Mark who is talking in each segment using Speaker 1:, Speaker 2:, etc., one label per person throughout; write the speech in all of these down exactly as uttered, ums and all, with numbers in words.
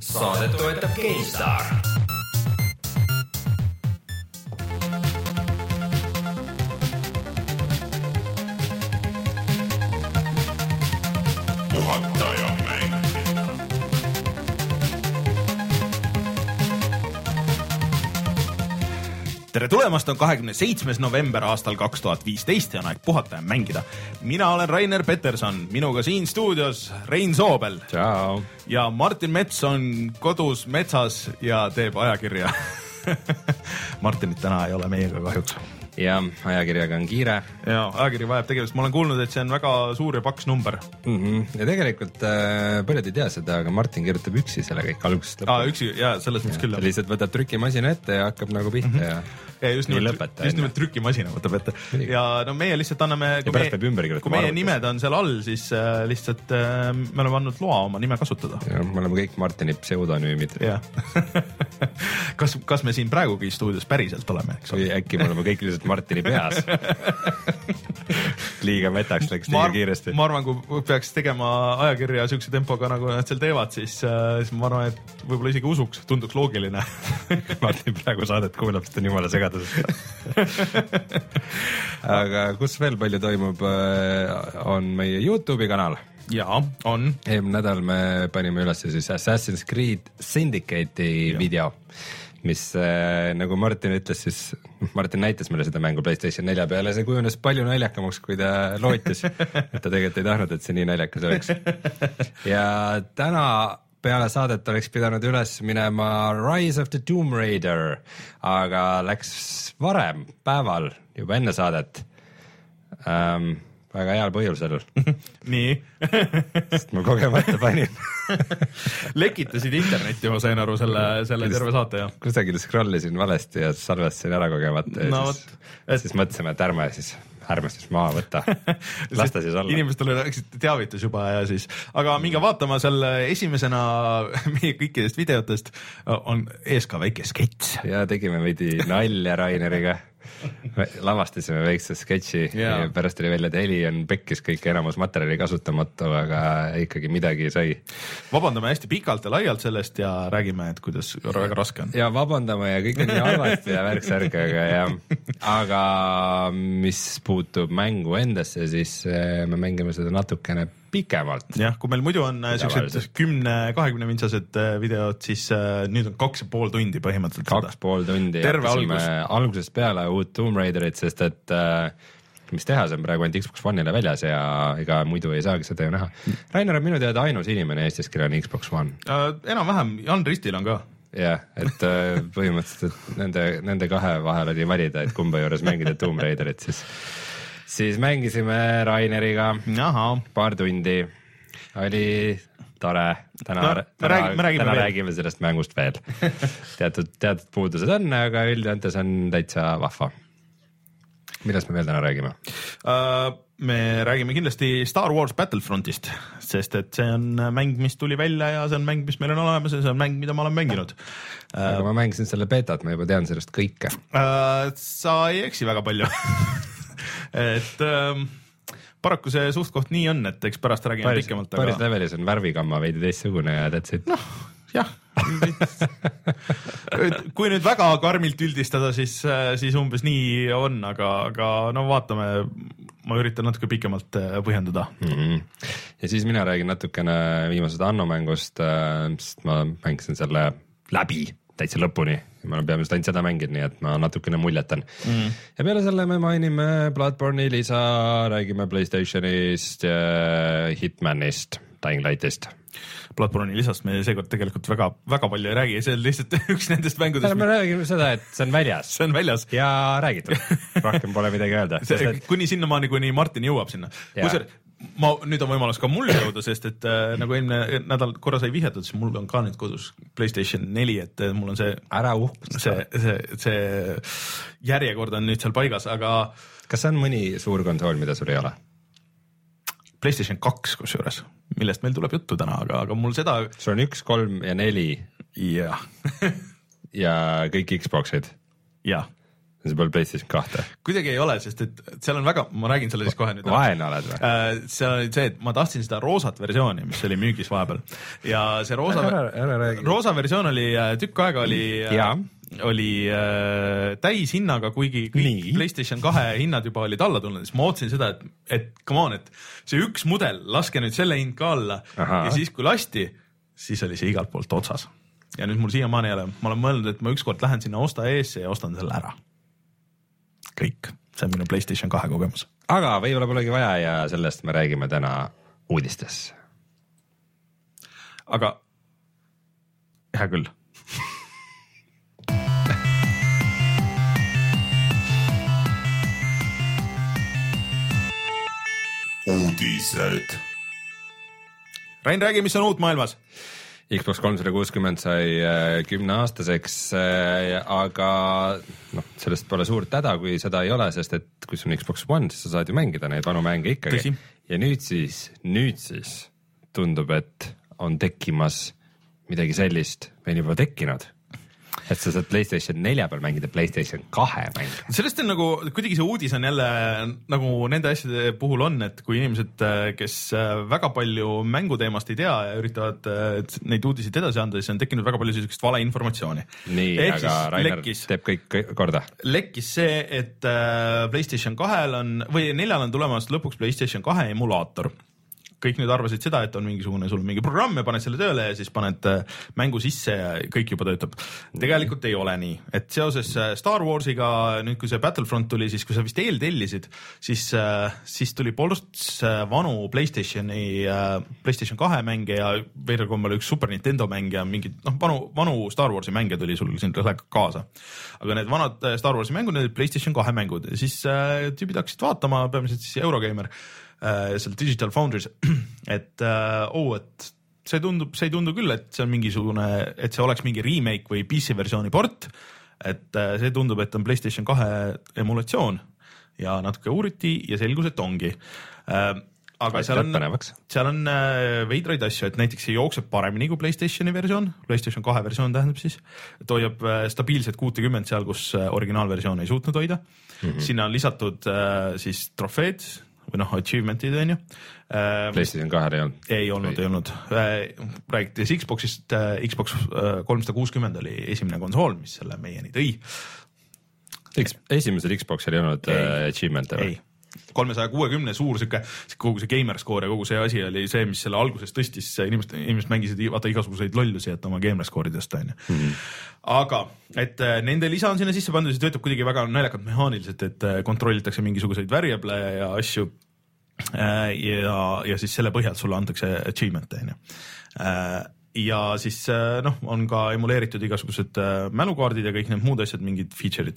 Speaker 1: Saadet toetab GameStar. Juhataja mäng. Tere tulemast, on kahekümne seitsmes november aastal kaks tuhat viisteist ja on aeg puhata ja mängida. Mina olen Rainer Peterson, minuga siin stuudios Rein Soobel.
Speaker 2: Ciao.
Speaker 1: Ja Martin Mets on kodus metsas ja teeb ajakirja. Martinit täna ei ole meiega kahjuks.
Speaker 2: Ja ajakirjaga on kiire.
Speaker 1: Ja ajakiri vajab tegelust. Ma olen kuulnud, et see on väga suur ja paks number.
Speaker 2: Mm-hmm. Ja tegelikult äh, paljud ei tea seda, aga Martin kirjutab üksi selle kõik algusest lõppu.
Speaker 1: Aa, üksi, jaa, selles mõttes küll.
Speaker 2: Ta lihtsalt võtab trükimasina ette ja hakkab nagu pihta mm-hmm. ja...
Speaker 1: Ja just nimelt, just nimelt trükimasina võtab ette. Ja no meie lihtsalt anname, kui, meie, kui meie nimed on seal all, siis äh, lihtsalt äh, me oleme andnud loa oma nime kasutada.
Speaker 2: Ja, me oleme kõik Martini pseudonüümid.
Speaker 1: kas, kas me siin praegugi stuudios päriselt oleme? Eks
Speaker 2: või äkki me oleme kõik lihtsalt Martini peas. Liiga metaks läks liiga kiiresti.
Speaker 1: Ma arvan, kui peaks tegema ajakirja sükse tempoga, nagu nad seal teevad, siis, äh, siis ma arvan, et võib-olla isegi usuks, tunduks loogiline.
Speaker 2: Martin praegu saadet kuulab, sest on jumala segad. Aga kus veel palju toimub, on meie YouTube'i kanal.
Speaker 1: Jaa, on.
Speaker 2: Eelmine nädal me panime üles siis Assassin's Creed Syndicate'i ja. Video, mis nagu Martin ütles, siis Martin näitas meile seda mängu PlayStation nelja peale, see kujunes palju naljakamaks, kui ta lootis, et ta tegelikult ei tahtnud, et see nii naljakas oleks. Ja täna peale saadet oleks pidanud üles minema Rise of the Tomb Raider, aga läks varem päeval juba enne saadet. Ähm, väga heal põhjusel.
Speaker 1: Nii.
Speaker 2: Sest ma kogemata panin.
Speaker 1: Lekitasid internetti, ma sain aru selle, selle terve saate. Ja.
Speaker 2: Kusagil scrollisin valesti ja salvestasin ära kogemata.
Speaker 1: No,
Speaker 2: siis, et... siis mõtlesime, et ärme siis... ärmestus maha võtta. Lasta siis olla.
Speaker 1: Inimestele läksid teavitus juba ja siis, aga minge vaatama selle esimesena meie kõikidest videotest on ees ka väike skets.
Speaker 2: Ja tegime veidi nalja Raineriga. Lavastasime väikse sketši ja pärast oli välja, et heli on pekkis kõik enamus materjali kasutamatu, aga ikkagi midagi sai.
Speaker 1: Vabandame hästi pikalt ja laialt sellest ja räägime, et kuidas väga raske on.
Speaker 2: Ja vabandame ja kõik on nii halvasti ja värksärgaga ja aga mis puutub mängu endasse, siis me mängime seda natukene pikemalt.
Speaker 1: Jah, kui meil muidu on sellised kümne kahekümne mintsased videod, siis nüüd on kaks ja pool tundi põhimõtteliselt.
Speaker 2: Kaks
Speaker 1: seda.
Speaker 2: pool tundi.
Speaker 1: Terve algus.
Speaker 2: Algusest peale uut Tomb Raiderit, sest et mis teha, see on praegu ainult Xbox One'ile väljas ja ega muidu ei saagi seda ju näha. Rainer on minu teada ainus inimene Eestis, kellel on Xbox One.
Speaker 1: Uh, enam-vähem, Jan Ristil on ka.
Speaker 2: Jah, et põhimõtteliselt et nende, nende kahe vahel oli valida, et kumba juures mängida Tomb Raiderit, siis Siis mängisime Raineriga Aha. paar tundi. Oli tore. Täna, no, täna, räägime, räägime, täna räägime sellest mängust veel. Teatud, teatud puudused on, aga üldjantes on täitsa vahva. Millest me veel täna räägime?
Speaker 1: Uh, me räägime kindlasti Star Wars Battlefrontist, sest et see on mäng, mis tuli välja ja see on mäng, mis meil on olemas ja see on mäng, mida ma olen mänginud.
Speaker 2: Uh, aga ma mängisin selle betat, ma juba tean sellest kõike.
Speaker 1: Uh, sa ei eksi väga palju. et ähm, paraku see suht koht nii on, et eks pärast räägime paris, pikemalt.
Speaker 2: Paris aga... levelis on värvikamma veidi teistsugune ja tätsid.
Speaker 1: Noh, jah. kui nüüd väga karmilt üldistada, siis, siis umbes nii on, aga, aga no vaatame, ma üritan natuke pikemalt põhjendada.
Speaker 2: Mm-hmm. Ja siis mina räägin natukene viimased Anno mängust, sest ma mängisin selle läbi täitsa lõpuni. Ma olen peamiselt ainult seda mängid, nii et ma natukene muljetan. Mm. Ja peale selle me mainime Bloodborne'i lisa, räägime PlayStationist ja Hitmanist, Dying Lightist.
Speaker 1: Bloodborne'i lisast me seekord tegelikult väga, väga palju ei räägi, see on lihtsalt üks nendest mängudest.
Speaker 2: Me räägime seda, et see on väljas.
Speaker 1: See on väljas.
Speaker 2: Ja räägitud. Rohkem pole midagi öelda.
Speaker 1: See, et... Kuni sinnamaani, kuni Martin jõuab sinna. Kusar, ma, nüüd on võimalus ka mul jõuda, sest et äh, nagu eelmine nädal korra sai vihjatud, siis mul on ka nüüd kodus PlayStation neli, et mul on see
Speaker 2: ära uhkustada.
Speaker 1: See, see, see järjekord on nüüd seal paigas, aga
Speaker 2: kas see on mõni suur konsool, mida sul ei ole?
Speaker 1: PlayStation kaks kusjuures, millest meil tuleb juttu täna, aga, aga mul seda
Speaker 2: sul on üks, kolm ja neli
Speaker 1: yeah.
Speaker 2: ja kõik Xboxid
Speaker 1: jah.
Speaker 2: see pole PlayStation kahte.
Speaker 1: kuidagi ei ole, sest et seal on väga, ma räägin selle siis kohe nüüd.
Speaker 2: Vaene oled või?
Speaker 1: See oli see, et ma tahtsin seda roosat versiooni, mis oli müügis vahepeal ja see roosa, ära, ära roosa versioon oli tükk aega oli, oli äh, täishinnaga, kuigi kõik Nii. PlayStation kahe hinnad juba olid alla tulnud, siis ma ootasin seda, et, et come on, et see üks mudel, laske nüüd selle hind ka alla. Aha. Ja siis kui lasti, siis oli see igalt poolt otsas. Ja nüüd mul siiamaani ei ole, ma olen mõelnud, et ma ükskord lähen sinna osta eesse ja ostan selle ära. Kõik, see on minu PlayStation kahe kogemus.
Speaker 2: Aga võib-olla polegi vaja ja sellest me räägime täna uudistes.
Speaker 1: Aga hea küll. Uudised. Rain, räägi, mis on uut maailmas?
Speaker 2: Xbox kolmsada kuuskümmend sai kümne aastaseks, aga noh, sellest pole suurt häda, kui seda ei ole, sest et kui sul on Xbox One, siis sa saad ju mängida neid vanu mänge ikkagi. Tõsi. Ja nüüd siis, nüüd siis tundub, et on tekkimas midagi sellist, või on juba tekkinud, et sa saad PlayStation nelja peal mängida PlayStation kahe mänge.
Speaker 1: Sellest on nagu, kuidagi see uudis on jälle nagu nende asjade puhul on, et kui inimesed, kes väga palju mänguteemast ei tea ja üritavad neid uudiseid edasi anda, siis on tekkinud väga palju sellisest valeinformatsiooni.
Speaker 2: Nii, Ehk aga Rainer lekkis, teeb kõik korda.
Speaker 1: Lekkis see, et PlayStation kahel on, või neljal on tulemas lõpuks PlayStation kahe emulaator. Kõik nüüd arvasid seda, et on mingisugune sul mingi programm ja paned selle tööle ja siis paned mängu sisse ja kõik juba töötab. Tegelikult ei ole nii, et seoses Star Warsiga, nüüd kui see Battlefront tuli, siis kui sa vist eeltellisid, siis, siis tuli polsts vanu PlayStationi, PlayStation kahe mänge ja veidral kombel üks Super Nintendo mänge ja mingid, noh, vanu, vanu Star Warsi mänge tuli sul siin kaasa. Aga need vanad Star Warsi mängud, need PlayStation kahe mängud ja siis tüübid hakkasid vaatama, peamiselt siis Eurogamer, seal Digital Foundries, et oh, et see tundub, see ei tundu küll, et see on mingisugune, et see oleks mingi remake või P C versiooni port, et see tundub, et on PlayStation kahe emulatsioon ja natuke uuriti ja selgus, et ongi. Aga seal on, seal on veidraid asju, et näiteks see jookseb paremini kui PlayStationi versioon, PlayStation kahe versioon tähendab siis, et hoiab stabiilselt kuutekümmend seal, kus originaalversioon ei suutnud hoida. Mm-hmm. Sinna on lisatud siis trofeed, või noh, achievement'id on ju.
Speaker 2: PlayStation kahel ei olnud?
Speaker 1: Ei olnud, ei olnud. Räägites Xboxist, Xbox kolmsada kuuskümmend oli esimene konsool, mis selle meieni tõi.
Speaker 2: Esimesel Xboxil ei olnud ei, achievement'e või?
Speaker 1: Ei, kolmesaja kuuekümne suur siuke, kogu see gamer score ja kogu see asi oli see, mis selle alguses tõstis, inimesed, inimesed mängisid vaata igasuguseid lollusi, et oma gamer score'idest on ju. Mm-hmm. Aga, et nende lisa on sinna sisse pandud, see töötab kuidagi väga naljakalt mehaaniliselt, et kontrollitakse mingisuguseid variable ja asju ja, ja siis selle põhjalt sulle antakse achievement on ju. Ja siis noh, on ka emuleeritud igasugused mälukaardid ja kõik need muud asjad, mingid feature'id.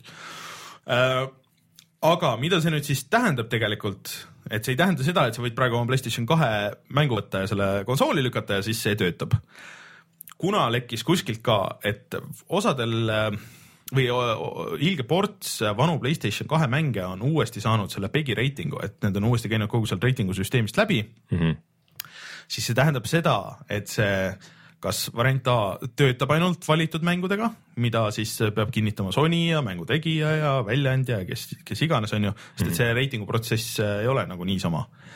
Speaker 1: Aga mida see nüüd siis tähendab tegelikult, et see ei tähenda seda, et sa võid praegu oma PlayStation kahe mängu võtta ja selle konsooli lükata ja siis see töötab. Kuna lekkis kuskilt ka, et osadel või ilge ports vanu PlayStation kahe mänge on uuesti saanud selle P E G I reitingu, et need on uuesti käinud kogu seal reitingu süsteemist läbi, mm-hmm. siis see tähendab seda, et see kas variant A töötab ainult valitud mängudega, mida siis peab kinnitama Sony ja mängutegija ja väljaandja ja kes, kes iganes on ju, sest et see reitinguprotsess ei ole nagu niisama.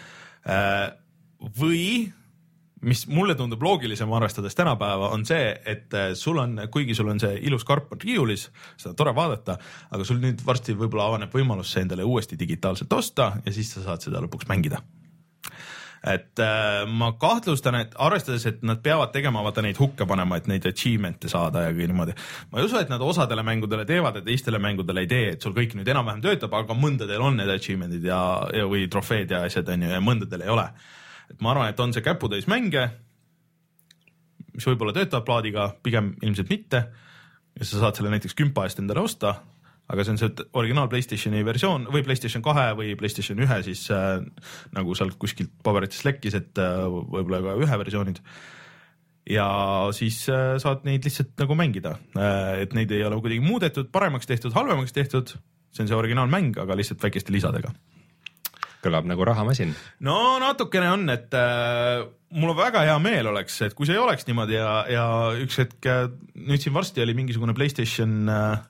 Speaker 1: Või, mis mulle tundub loogilisem arvestades tänapäeva, on see, et sul on, kuigi sul on see ilus karp on riiulis, seda on tore vaadata, aga sul nüüd varsti võib-olla avaneb võimalus see endale uuesti digitaalselt osta ja siis sa saad seda lõpuks mängida. Et äh, ma kahtlustan, et arvestades, et nad peavad tegema vaata neid hukke panema, et neid achievement'e saada ja kõik niimoodi. Ma ei usu, et nad osadele mängudele teevad ja teistele mängudele ei tee, et sul kõik nüüd enam-vähem töötab, aga mõndadel on need achievement'id ja, ja või trofeed ja asjad on ju, ja mõndadel ei ole. Et ma arvan, et on see käputäis mänge, mis võib-olla töötab plaadiga, pigem ilmselt mitte ja sa saad selle näiteks kümpa eest endale osta, aga see on see originaal PlayStationi versioon või PlayStation kahe või PlayStation ühe siis äh, nagu sealt kuskilt paberitest lekkis, et äh, võib-olla ka ühe versioonid ja siis äh, saad neid lihtsalt nagu mängida, äh, et neid ei ole kuidagi muudetud, paremaks tehtud, halvemaks tehtud, see on see originaalmäng, aga lihtsalt väikeste lisadega.
Speaker 2: Kõlab nagu rahamasin.
Speaker 1: No natukene on, et äh, mul väga hea meel oleks, et kui see ei oleks niimoodi ja, ja üks hetk, nüüd siin varsti oli mingisugune PlayStation äh,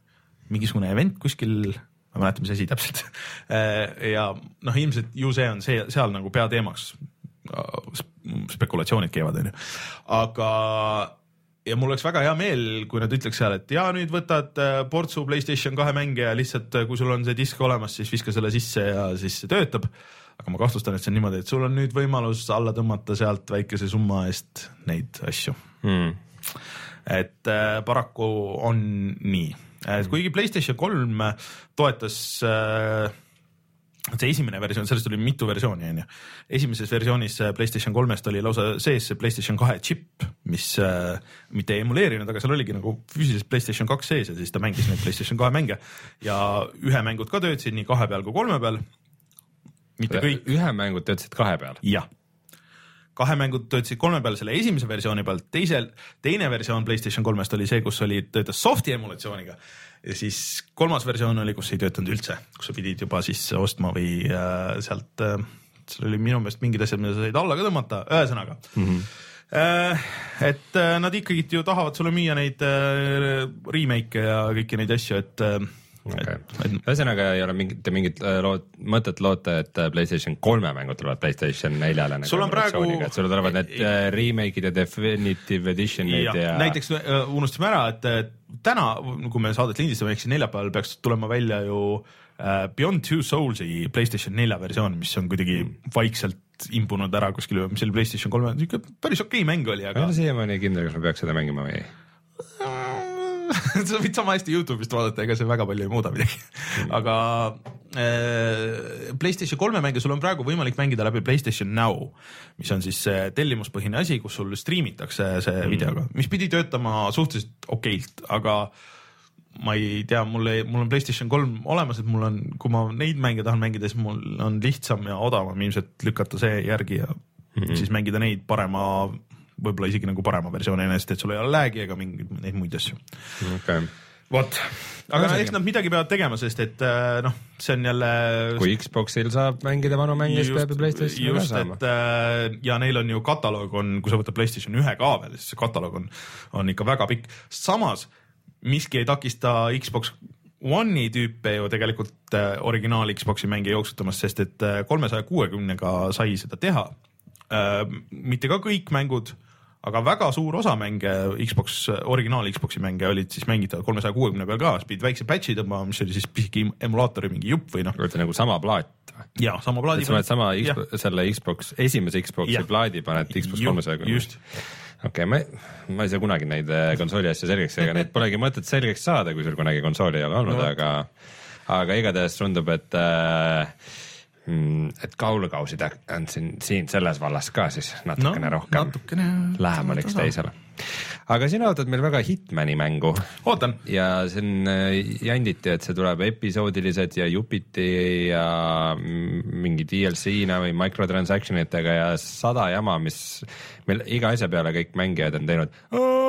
Speaker 1: mingisugune event kuskil, ma mäletan, mis asi täpselt ja noh, ilmselt ju see on see, seal nagu peateemaks, spekulatsioonid käivad, on ju, aga ja mul oleks väga hea meel, kui nad ütleks seal, et ja nüüd võtad portsu PlayStation kahe mänge ja lihtsalt, kui sul on see disk olemas, siis viska selle sisse ja siis see töötab. Aga ma kahtlustan, et see on niimoodi, et sul on nüüd võimalus alla tõmmata sealt väikese summa eest neid asju. Hmm. Et äh, paraku on nii. Et kuigi PlayStation kolm toetas äh, see esimene versioon, sellest oli mitu versiooni, on ju. Esimeses versioonis PlayStation kolmest oli lausa sees see PlayStation kahe chip, mis äh, mitte ei emuleerinud, aga seal oligi nagu füüsiliselt PlayStation kaks sees ja siis ta mängis neid PlayStation kahe mänge ja ühe mängud ka töötasid nii kahe peal kui kolme peal. Mitte kõik.
Speaker 2: Ühe mängud töötasid kahe peal?
Speaker 1: Jah. Kahe mängud töötasid kolme peal selle esimese versiooni peal, teisel, teine versioon PlayStation kolmest oli see, kus oli töötas softi emulatsiooniga ja siis kolmas versioon oli, kus ei töötanud üldse, kus sa pidid juba siis ostma või äh, sealt, äh, seal oli minu meelest mingid asjad, mida sa said alla ka tõmmata, ühesõnaga mm-hmm. äh, et äh, nad ikkagi ju tahavad sulle müüa neid äh, remake ja kõiki neid asju, et äh,
Speaker 2: Okay. Ühesõnaga ei ole mingit, mingit loot, mõtet loota, et PlayStation kolme mängud tulevad PlayStation neljale.
Speaker 1: Sul on praegu...
Speaker 2: Et sul tulevad need remake'id ja definitive edition'id ja, ja...
Speaker 1: Näiteks unustame ära, et täna, kui me saadet lindistame, ehk siis neljapäeval peaks tulema välja ju Beyond Two Souls'i PlayStation nelja versioon, mis on kuidagi vaikselt imbunud ära kuskil, mis oli PlayStation kolme, päris okei mäng oli, aga...
Speaker 2: Ma olen siiamaani kindel, kas ma peaks seda mängima või ei?
Speaker 1: sa võid sama hästi YouTube'ist vaadata, ega see väga palju ei muuda midagi. Aga äh, PlayStation kolme mänge sul on praegu võimalik mängida läbi PlayStation Now, mis on siis tellimuspõhine asi, kus sul streamitakse see mm. videoga, mis pidi töötama suhteliselt okeilt, aga ma ei tea, mul, ei, mul on PlayStation kolm olemas, et mul on, kui ma neid mänge tahan mängida, siis mul on lihtsam ja odavam ilmselt lükata see järgi ja mm. siis mängida neid parema võib-olla isegi nagu parema versiooni ennast, et sul ei ole läägi ega mingeid neid muid asju.
Speaker 2: Okay.
Speaker 1: Vot, aga no, eks nad midagi peavad tegema, sest et noh, see on jälle...
Speaker 2: Kui Xboxil saab mängida vanu mänge, siis peab PlayStation
Speaker 1: just, saama. Et, ja neil on ju kataloog on, kui sa võtad PlayStation ühe ka veel, siis see kataloog on, on ikka väga pikk. Samas, miski ei takista Xbox One'i tüüpe ju tegelikult originaal Xboxi mänge jooksutamast, sest et kolmesaja kuuekümnega sai seda teha. Mitte ka kõik mängud, aga väga suur osa mänge, Xbox, originaal Xboxi mänge olid siis mängida kolmesaja kuuekümne peal ka, pidid väikse patchi tõmbama, mis oli siis pisiki emulaatori mingi jupp või noh.
Speaker 2: Olete nagu sama plaat?
Speaker 1: Jaa, sama plaadi.
Speaker 2: Et sa oled sama Xbox, selle Xbox, esimese Xboxi ja. Plaadi paned Xbox kolmesaja kuuekümne.
Speaker 1: Just.
Speaker 2: Okei, okay, ma, ma ei saa kunagi neid konsooli asja selgeks, ega neid polegi mõtet selgeks saada, kui sul kunagi konsooli ei ole olnud, no. aga, aga igatahes tundub, et äh, et kaulukausid on siin, siin selles vallas ka siis natukene no, rohkem
Speaker 1: natukene,
Speaker 2: lähemal üks teisele. Aga sina ootad meil väga Hitmani mängu.
Speaker 1: Ootan.
Speaker 2: Ja siin janditi, et see tuleb episoodilised ja jupiti ja mingi D L C-na või microtransactionitega ja sada jama, mis meil iga asja peale kõik mängijad on teinud.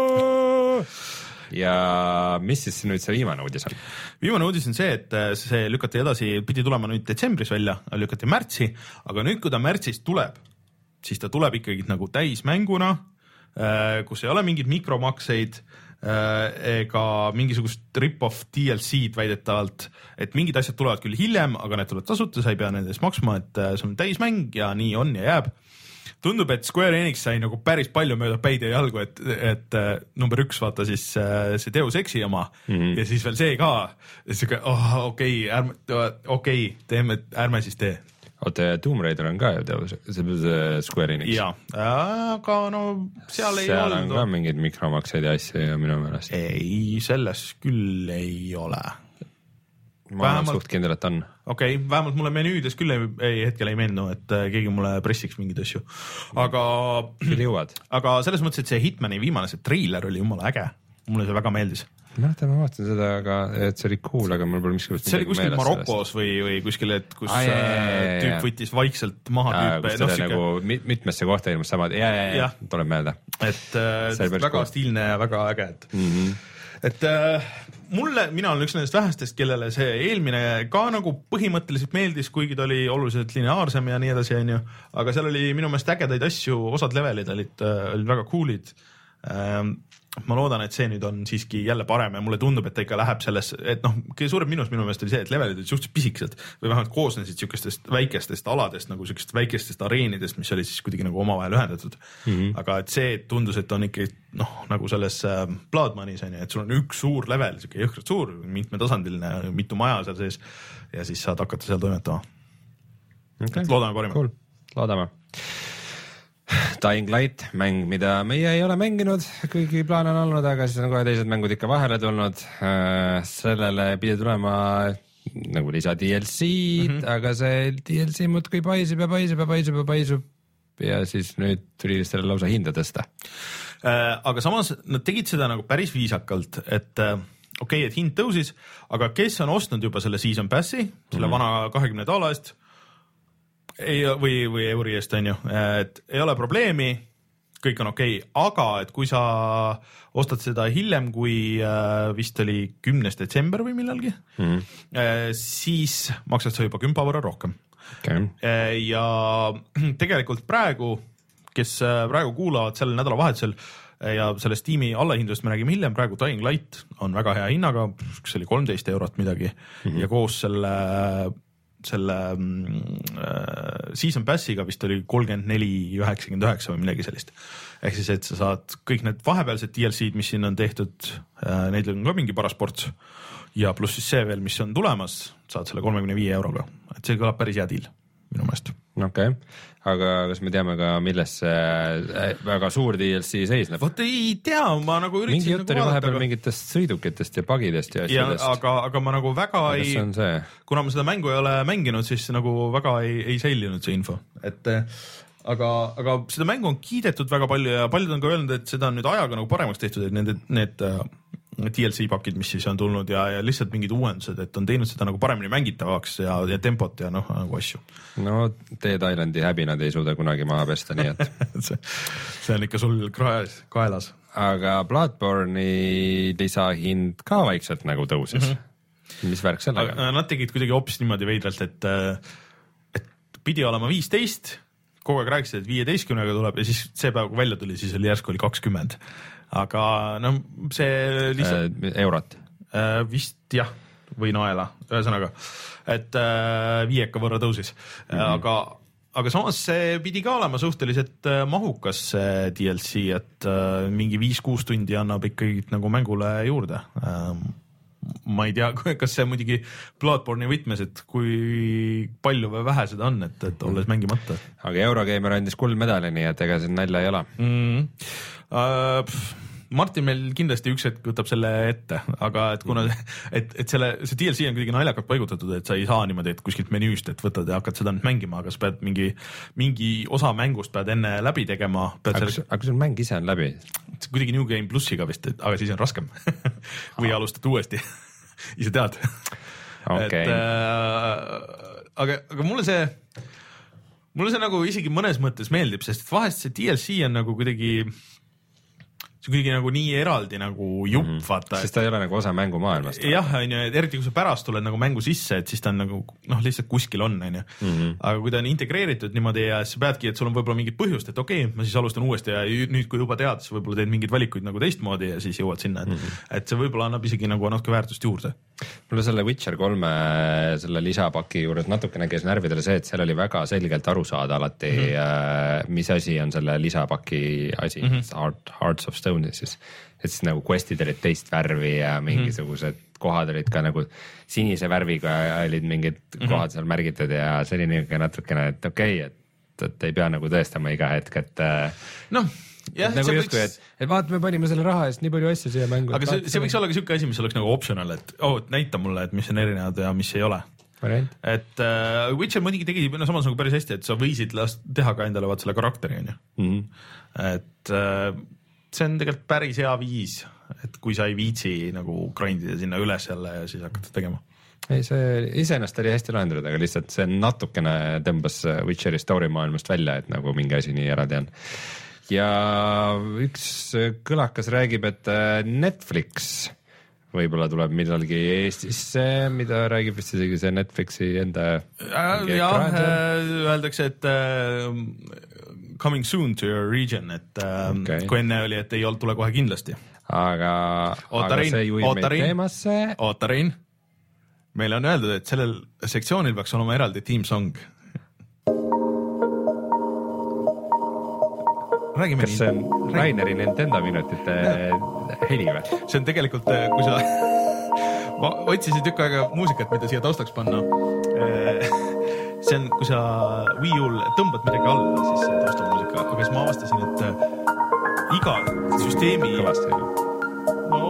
Speaker 2: Ja mis siis nüüd see viimane uudis on?
Speaker 1: Viimane uudis on see, et see lükati edasi, pidi tulema nüüd detsembris välja, lükati märtsi, aga nüüd, kui ta märtsis tuleb, siis ta tuleb ikkagi nagu täismänguna, kus ei ole mingid mikromakseid ega mingisugust rip-off D L C-d väidetavalt, et mingid asjad tulevad küll hiljem, aga need tulevad tasuta, sa ei pea nendest maksma, et see on täismäng ja nii on ja jääb. Tundub, et Square Enix sai nagu päris palju mööda päid ja jalgu, et, et number üks vaata siis see Deus Exi oma mm-hmm. ja siis veel see ka. Siuke, oh, okei, okay, ärme, okei, okay, teeme, ärme siis tee.
Speaker 2: Oota, Tomb Raider on ka ju Deus, see Square Enix.
Speaker 1: Jaa, aga no seal ei
Speaker 2: seal
Speaker 1: olnud.
Speaker 2: on ka mingid mikromakseid ja asja ja minu meelest.
Speaker 1: Ei, selles küll ei ole.
Speaker 2: Ma vähemalt, olen suht kindel, et on.
Speaker 1: Okei, okay, vähemalt mulle menüüdes küll ei, ei, hetkel ei mennu, et keegi mulle pressiks mingid asju. Aga, aga selles mõttes, et see Hitmani viimane, see treiler oli jumala äge. Mulle see väga meeldis.
Speaker 2: Ma mõtlen, ma vaatan seda, aga, et see oli cool, aga mul pole miskil
Speaker 1: see oli kuskil Marokos või, või kuskil, et kus Ai, jah, jah, tüüp võttis vaikselt maha
Speaker 2: ja, tüüpe. Kus no, nagu mitmesse kohta ilmus samad, ja, ja, ja, ja. Tuleb meelde.
Speaker 1: Et väga cool. Stiilne ja väga äge. Et,
Speaker 2: mm-hmm.
Speaker 1: et äh, mulle, mina olen üks nendest vähestest, kellele see eelmine ka nagu põhimõtteliselt meeldis, kuigi ta oli oluliselt lineaarsem ja nii edasi, on ju. Aga seal oli minu meelest ägedaid asju, osad levelid olid, olid väga coolid. ma loodan, et see nüüd on siiski jälle parem ja mulle tundub, et ta ikka läheb selles, et noh, kõige suurem minus minu meelest oli see, et levelid olid suhteliselt pisikesed või vähemalt koosnesid siukestest väikestest aladest, nagu siukestest väikestest areenidest, mis oli siis kuidagi nagu omavahel ühendatud. Mm-hmm. Aga et see tundus, et on ikka noh, nagu selles Blood Money's on ju, et sul on üks suur level, siuke jõhkralt suur, mitmetasandiline, mitu maja seal sees ja siis saad hakata seal toimetama. Okay. Loodame parima.
Speaker 2: Cool. Loodame. Dying Light, mäng, mida meie ei ole mänginud, kuigi plaan on olnud, aga siis on kohe teised mängud ikka vahele tulnud. Sellele pidi tulema nagu lisa D L C-d, mm-hmm. aga see D L C muudkui paisub ja paisub ja paisub ja paisub ja siis nüüd tuli selle lausa hinda tõsta.
Speaker 1: Aga samas nad tegid seda nagu päris viisakalt, et okei, okay, et hind tõusis, aga kes on ostnud juba selle Season Passi, selle mm-hmm. vana kahekümne daala eest, ei, või, või euri eest on ju, et ei ole probleemi, kõik on okei okay,, aga et kui sa ostad seda hiljem, kui äh, vist oli kümnes detsember või millalgi, mm. äh, siis maksad sa juba kümpa võrra rohkem. Okay. Äh, ja tegelikult praegu, kes praegu kuulavad sellel nädalavahetusel ja selle Steam'i allahindlust me räägime hiljem, praegu Dying Light on väga hea hinnaga, kas oli kolmteist eurot midagi mm-hmm. ja koos selle selle äh, Season Passiga vist oli kolmkümmend neli üheksakümmend üheksa või midagi sellist. Ehk siis, et sa saad kõik need vahepealsed D L C-d, mis siin on tehtud, äh, neid on ka mingi paras ports ja pluss siis see veel, mis on tulemas, saad selle kolmekümne viie euroga. Et see kõlab päris hea deal minu meelest.
Speaker 2: Okei, okay. Aga kas me teame ka, milles see väga suur D L C seisneb?
Speaker 1: Vot ei tea, ma nagu üritasin
Speaker 2: mingi jutt oli nagu vahepeal aga... mingitest sõidukitest ja pagidest ja asjadest.
Speaker 1: Aga, aga ma nagu väga aga
Speaker 2: ei,
Speaker 1: kuna ma seda mängu ei ole mänginud, siis nagu väga ei, ei säilinud see info. Et, aga, aga seda mängu on kiidetud väga palju ja paljud on ka öelnud, et seda on nüüd ajaga nagu paremaks tehtud, et need, need D L C pakid, mis siis on tulnud ja, ja lihtsalt mingid uuendused, et on teinud seda nagu paremini mängitavaks ja, ja tempot ja noh, nagu asju.
Speaker 2: No Dead Islandi häbi nad ei suuda kunagi maha pesta, nii et
Speaker 1: see, see on ikka sul kraes, kaelas.
Speaker 2: Aga Bloodborne'i lisahind ka vaikselt nagu tõusis. Mm-hmm. Mis värk sellega?
Speaker 1: Nad tegid kuidagi hoopis niimoodi veidralt, et, et pidi olema viisteist, kogu aeg rääkisid, et viieteistkümnega tuleb ja siis see päev, kui välja tuli, siis oli järsku oli kakskümmend. Aga no see lihtsalt
Speaker 2: äh, eurot
Speaker 1: äh, vist jah, või naela, ühesõnaga, et äh, viieka võrra tõusis mm-hmm. aga, aga samas see pidi ka olema suhteliselt äh, mahukas see D L C, et äh, mingi viis-kuus tundi annab ikkagi nagu mängule juurde äh, ma ei tea, kas see muidugi Bloodborne'i võtmes, et kui palju või vähe seda on, et, et olles mängimata.
Speaker 2: Aga Eurogeimer andis kuldmedali, nii et ega see nalja ei ole
Speaker 1: mm. Uh, pff, Martin meil kindlasti üks hetk võtab selle ette, aga et kuna et, et selle, see D L C on kuidagi naljakalt paigutatud, et sa ei saa niimoodi, et kuskilt menüüst, et võtad ja hakkad seda nüüd mängima, aga sa pead mingi, mingi osa mängust pead enne läbi tegema.
Speaker 2: Aga,
Speaker 1: selle...
Speaker 2: aga sul mäng ise on läbi?
Speaker 1: Kuidagi New Game Plussiga vist, et, aga siis on raskem või alustad uuesti ise tead
Speaker 2: okay.
Speaker 1: et, äh, aga, aga mulle see mulle see nagu isegi mõnes mõttes meeldib, sest vahest see D L C on nagu kuidagi see kuidagi nagu nii eraldi nagu jupp, mm, vaata.
Speaker 2: Sest ta ei ole nagu osa mängu maailmast.
Speaker 1: Jah, on ju, et eriti kui sa pärast tuled nagu mängu sisse, et siis ta on nagu, noh, lihtsalt kuskil on, on ju. Mm-hmm. Aga kui ta on integreeritud niimoodi ja sa peadki, et sul on võib-olla mingid põhjust, et okei, okay, ma siis alustan uuesti ja nüüd, kui juba tead, siis võib-olla teed mingeid valikuid nagu teistmoodi ja siis jõuad sinna, et, mm-hmm. et see võib-olla annab isegi nagu natuke väärtust juurde.
Speaker 2: Mulle selle Witcher kolme selle lisapaki juures natukene käis närvidele see, et seal oli väga selgelt aru saada alati, mm-hmm. mis asi on selle lisapaki asi, mm-hmm. Heart, Hearts of Stone siis. Et siis nagu questid olid teist värvi ja mingisugused mm-hmm. kohad olid ka nagu sinise värviga olid mingid mm-hmm. kohad seal märgitud ja see oli niisugune natukene, et okei okay,, et, et ei pea nagu tõestama iga hetk, et
Speaker 1: noh, jah,
Speaker 2: et nagu justkui, et, et vaata, me panime selle raha eest nii palju asju siia mängu.
Speaker 1: Aga see, see võiks olla ka siuke asi, mis oleks nagu optional, et oh, et näita mulle, et mis on erinevad ja mis ei ole.
Speaker 2: Variant.
Speaker 1: Et uh, Witcher muidugi tegi no, samas nagu päris hästi, et sa võisid last, teha ka endale vaat selle karakteri, on ju. Mm-hmm. Et uh, see on tegelikult päris hea viis, et kui sa ei viitsi nagu grindida sinna üles jälle ja siis hakata tegema.
Speaker 2: Ei, see iseenesest oli hästi lahendatud, aga lihtsalt see natukene tõmbas Witcheri story maailmast välja, et nagu mingi asi nii eraldi on. Ja üks kõlakas räägib, et Netflix võib-olla tuleb midalgi Eestisse, mida räägib vist isegi see Netflixi enda
Speaker 1: äh, jah, öeldakse, et äh, coming soon to your region, et okay. Kui enne oli, et ei olnud, tule kohe kindlasti.
Speaker 2: Aga,
Speaker 1: oota,
Speaker 2: aga
Speaker 1: Rein,
Speaker 2: see juhib
Speaker 1: oota,
Speaker 2: meid
Speaker 1: Rein,
Speaker 2: teemasse.
Speaker 1: Oota, Rein. Meile on öeldud, et sellel sektsioonil peaks olema eraldi team song. Räägime
Speaker 2: Kas see on nii. Raineri Nintendo minutite heli või?
Speaker 1: See on tegelikult, kui sa ma otsisin tükk aega muusikat, mida siia taustaks panna. See on, kui sa Wii U'l tõmbad midagi alla, siis see taustamuusika. Aga siis ma avastasin, et iga süsteemi...
Speaker 2: Kõvasti.
Speaker 1: No.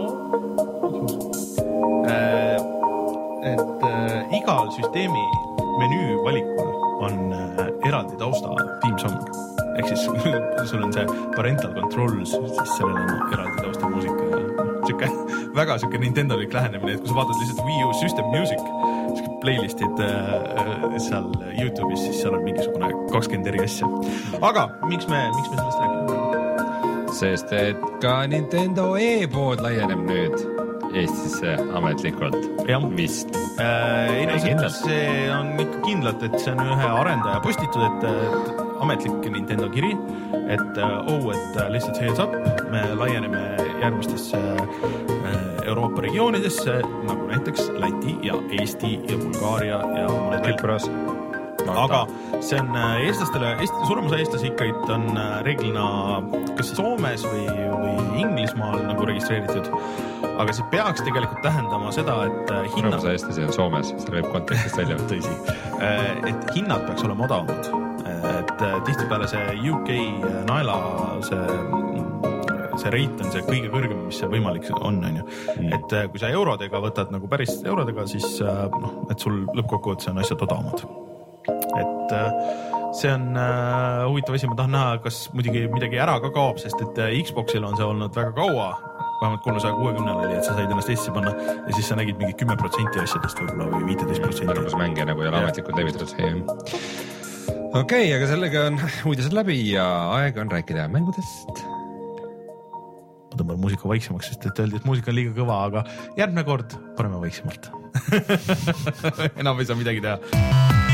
Speaker 1: Et igal süsteemi menüü valikul on eraldi tausta team song. Ehk siis sul on see parental controls, siis sellel on eraldi tausta muusika ja siuke, väga siuke Nintendolik lähenemine, et kui sa vaatad lihtsalt Wii U System Music, siuke playlistid äh, seal YouTube'is, siis seal on mingisugune kakskümmend eri asja. Aga miks me, miks me sellest räägime?
Speaker 2: Sest et ka Nintendo e-pood laieneb nüüd Eestisse ametlikult.
Speaker 1: Ja.
Speaker 2: Vist.
Speaker 1: Äh, ei, no, see on ikka kindlalt, et see on ühe arendaja postitud, et, et ametlik Nintendo kiri, et oh, et lihtsalt heads up, me laieneme järgmistesse Euroopa regioonidesse, nagu näiteks Läti ja Eesti ja Bulgaaria ja mõned
Speaker 2: Küpros.
Speaker 1: Aga see on eestlastele, Eesti, suurem osa eestlasi ikkagi on reeglina kas Soomes või, või Inglismaal nagu registreeritud, aga see peaks tegelikult tähendama seda, et hinnad...
Speaker 2: Suurem osa eestlasi on Soomes, see võib kontekstist välja.
Speaker 1: Tõsi. Et hinnad peaks olema odavamad. Et tihtipeale see U K naela, see, see rate on see kõige kõrgem, mis see võimalik on, on ju. Mm. Et kui sa eurodega võtad nagu päris eurodega, siis noh, et sul lõppkokkuvõttes on asjad odavamad. Et see on uh, huvitav asi, ma tahan näha, kas muidugi midagi ära ka kaob, sest et Xboxil on see olnud väga kaua, vähemalt kolmesaja kuuekümne oli, et sa said ennast Eestisse panna ja siis sa nägid mingi kümme protsenti asjadest võib-olla või viiteist protsenti.
Speaker 2: Arvus mängija nagu ei ole ametlikult levitatud. Okei, okay, aga sellega on uudised läbi ja aeg on rääkida mängudest.
Speaker 1: Ma tõmban muusika vaiksemaks, sest et öeldi, et muusika on liiga kõva, aga järgmine kord paneme vaiksemalt. Enam ei saa midagi teha.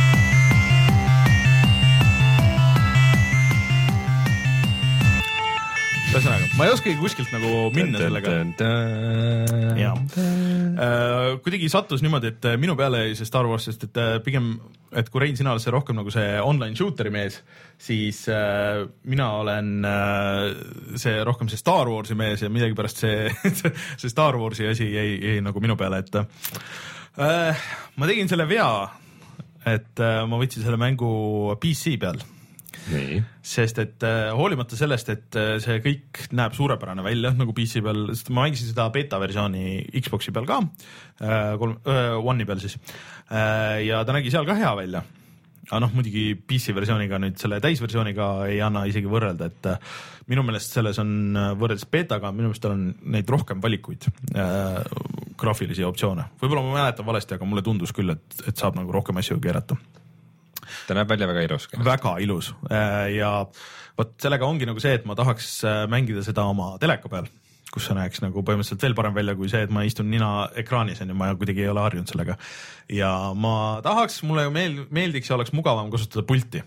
Speaker 1: Ühesõnaga, ma ei oskagi kuskilt nagu minna sellega. Ja. Kuidagi sattus niimoodi, et minu peale see Star Wars, sest et pigem, et kui Rein, sina oled see rohkem nagu see online shooteri mees, siis mina olen see rohkem see Star Warsi mees ja midagi pärast see, see Star Warsi asi jäi, jäi nagu minu peale, et ma tegin selle vea, et ma võtsin selle mängu P C peal.
Speaker 2: Nii.
Speaker 1: Sest et äh, hoolimata sellest, et äh, see kõik näeb suurepärane välja nagu P C peal, sest ma mängisin seda beta versiooni Xboxi peal ka, äh, kolm, äh, One'i peal siis, äh, ja ta nägi seal ka hea välja. Aga noh, muidugi P C versiooniga nüüd selle täisversiooniga ei anna isegi võrrelda, et äh, minu meelest selles on võrreldes betaga, minu meelest on neid rohkem valikuid, äh, graafilisi optsioone. Võib-olla ma mäletan valesti, aga mulle tundus küll, et, et saab nagu rohkem asju keerata.
Speaker 2: Ta näeb välja väga ilus.
Speaker 1: Väga ilus ja võt sellega ongi nagu see, et ma tahaks mängida seda oma teleka peal, kus see näeks nagu põhimõtteliselt veel parem välja kui see, et ma istun nina ekraanis ja ma kuidagi ei ole harjunud sellega. Ja ma tahaks, mulle meeldiks ja oleks mugavam kasutada pulti.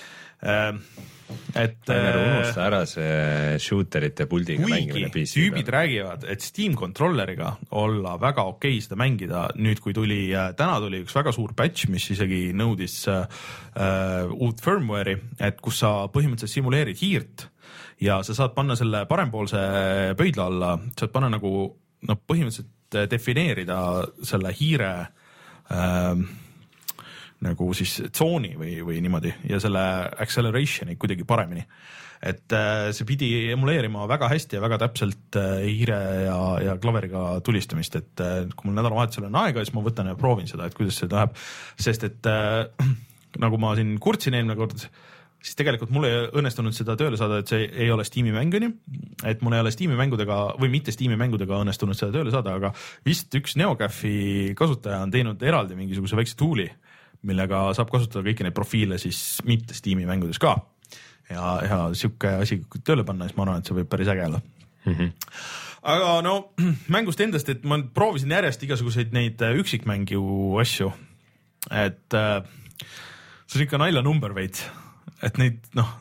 Speaker 1: Et
Speaker 2: unusta ära see shooterite puldiga mängimine P C
Speaker 1: tüübid räägivad, et Steam controlleriga olla väga okei seda mängida. Nüüd kui tuli, täna tuli üks väga suur patch, mis isegi nõudis uh, uut firmware'i, et kus sa põhimõtteliselt simuleerid hiirt ja sa saad panna selle parempoolse pöidla alla, saad panna nagu no, põhimõtteliselt defineerida selle hiire uh, nagu siis tsooni või, või niimoodi ja selle acceleration'i kuidagi paremini. Et äh, see pidi emuleerima väga hästi ja väga täpselt äh, hiire ja, ja klaveriga tulistamist, et äh, kui mul nädalavahetusel on aega, siis ma võtan ja proovin seda, et kuidas see läheb, sest et äh, nagu ma siin kurtsin eelmine kord, siis tegelikult mul ei õnnestunud seda tööle saada, et see ei ole Steam'i mänguni, et mul ei ole Steam'i mängudega või mitte Steam'i mängudega õnnestunud seda tööle saada, aga vist üks NeoGAFi kasutaja on teinud eraldi mingisuguse väikse tooli, millega saab kasutada kõiki neid profiile siis mitte Steam'i mängudes ka. Ja, ja siuke asi tööle panna, siis ma arvan, et see võib päris äge olla. Mm-hmm. Aga no mängust endast, et ma proovisin järjest igasuguseid neid üksikmängu asju, et äh, see on ikka nalja number veits, et neid noh,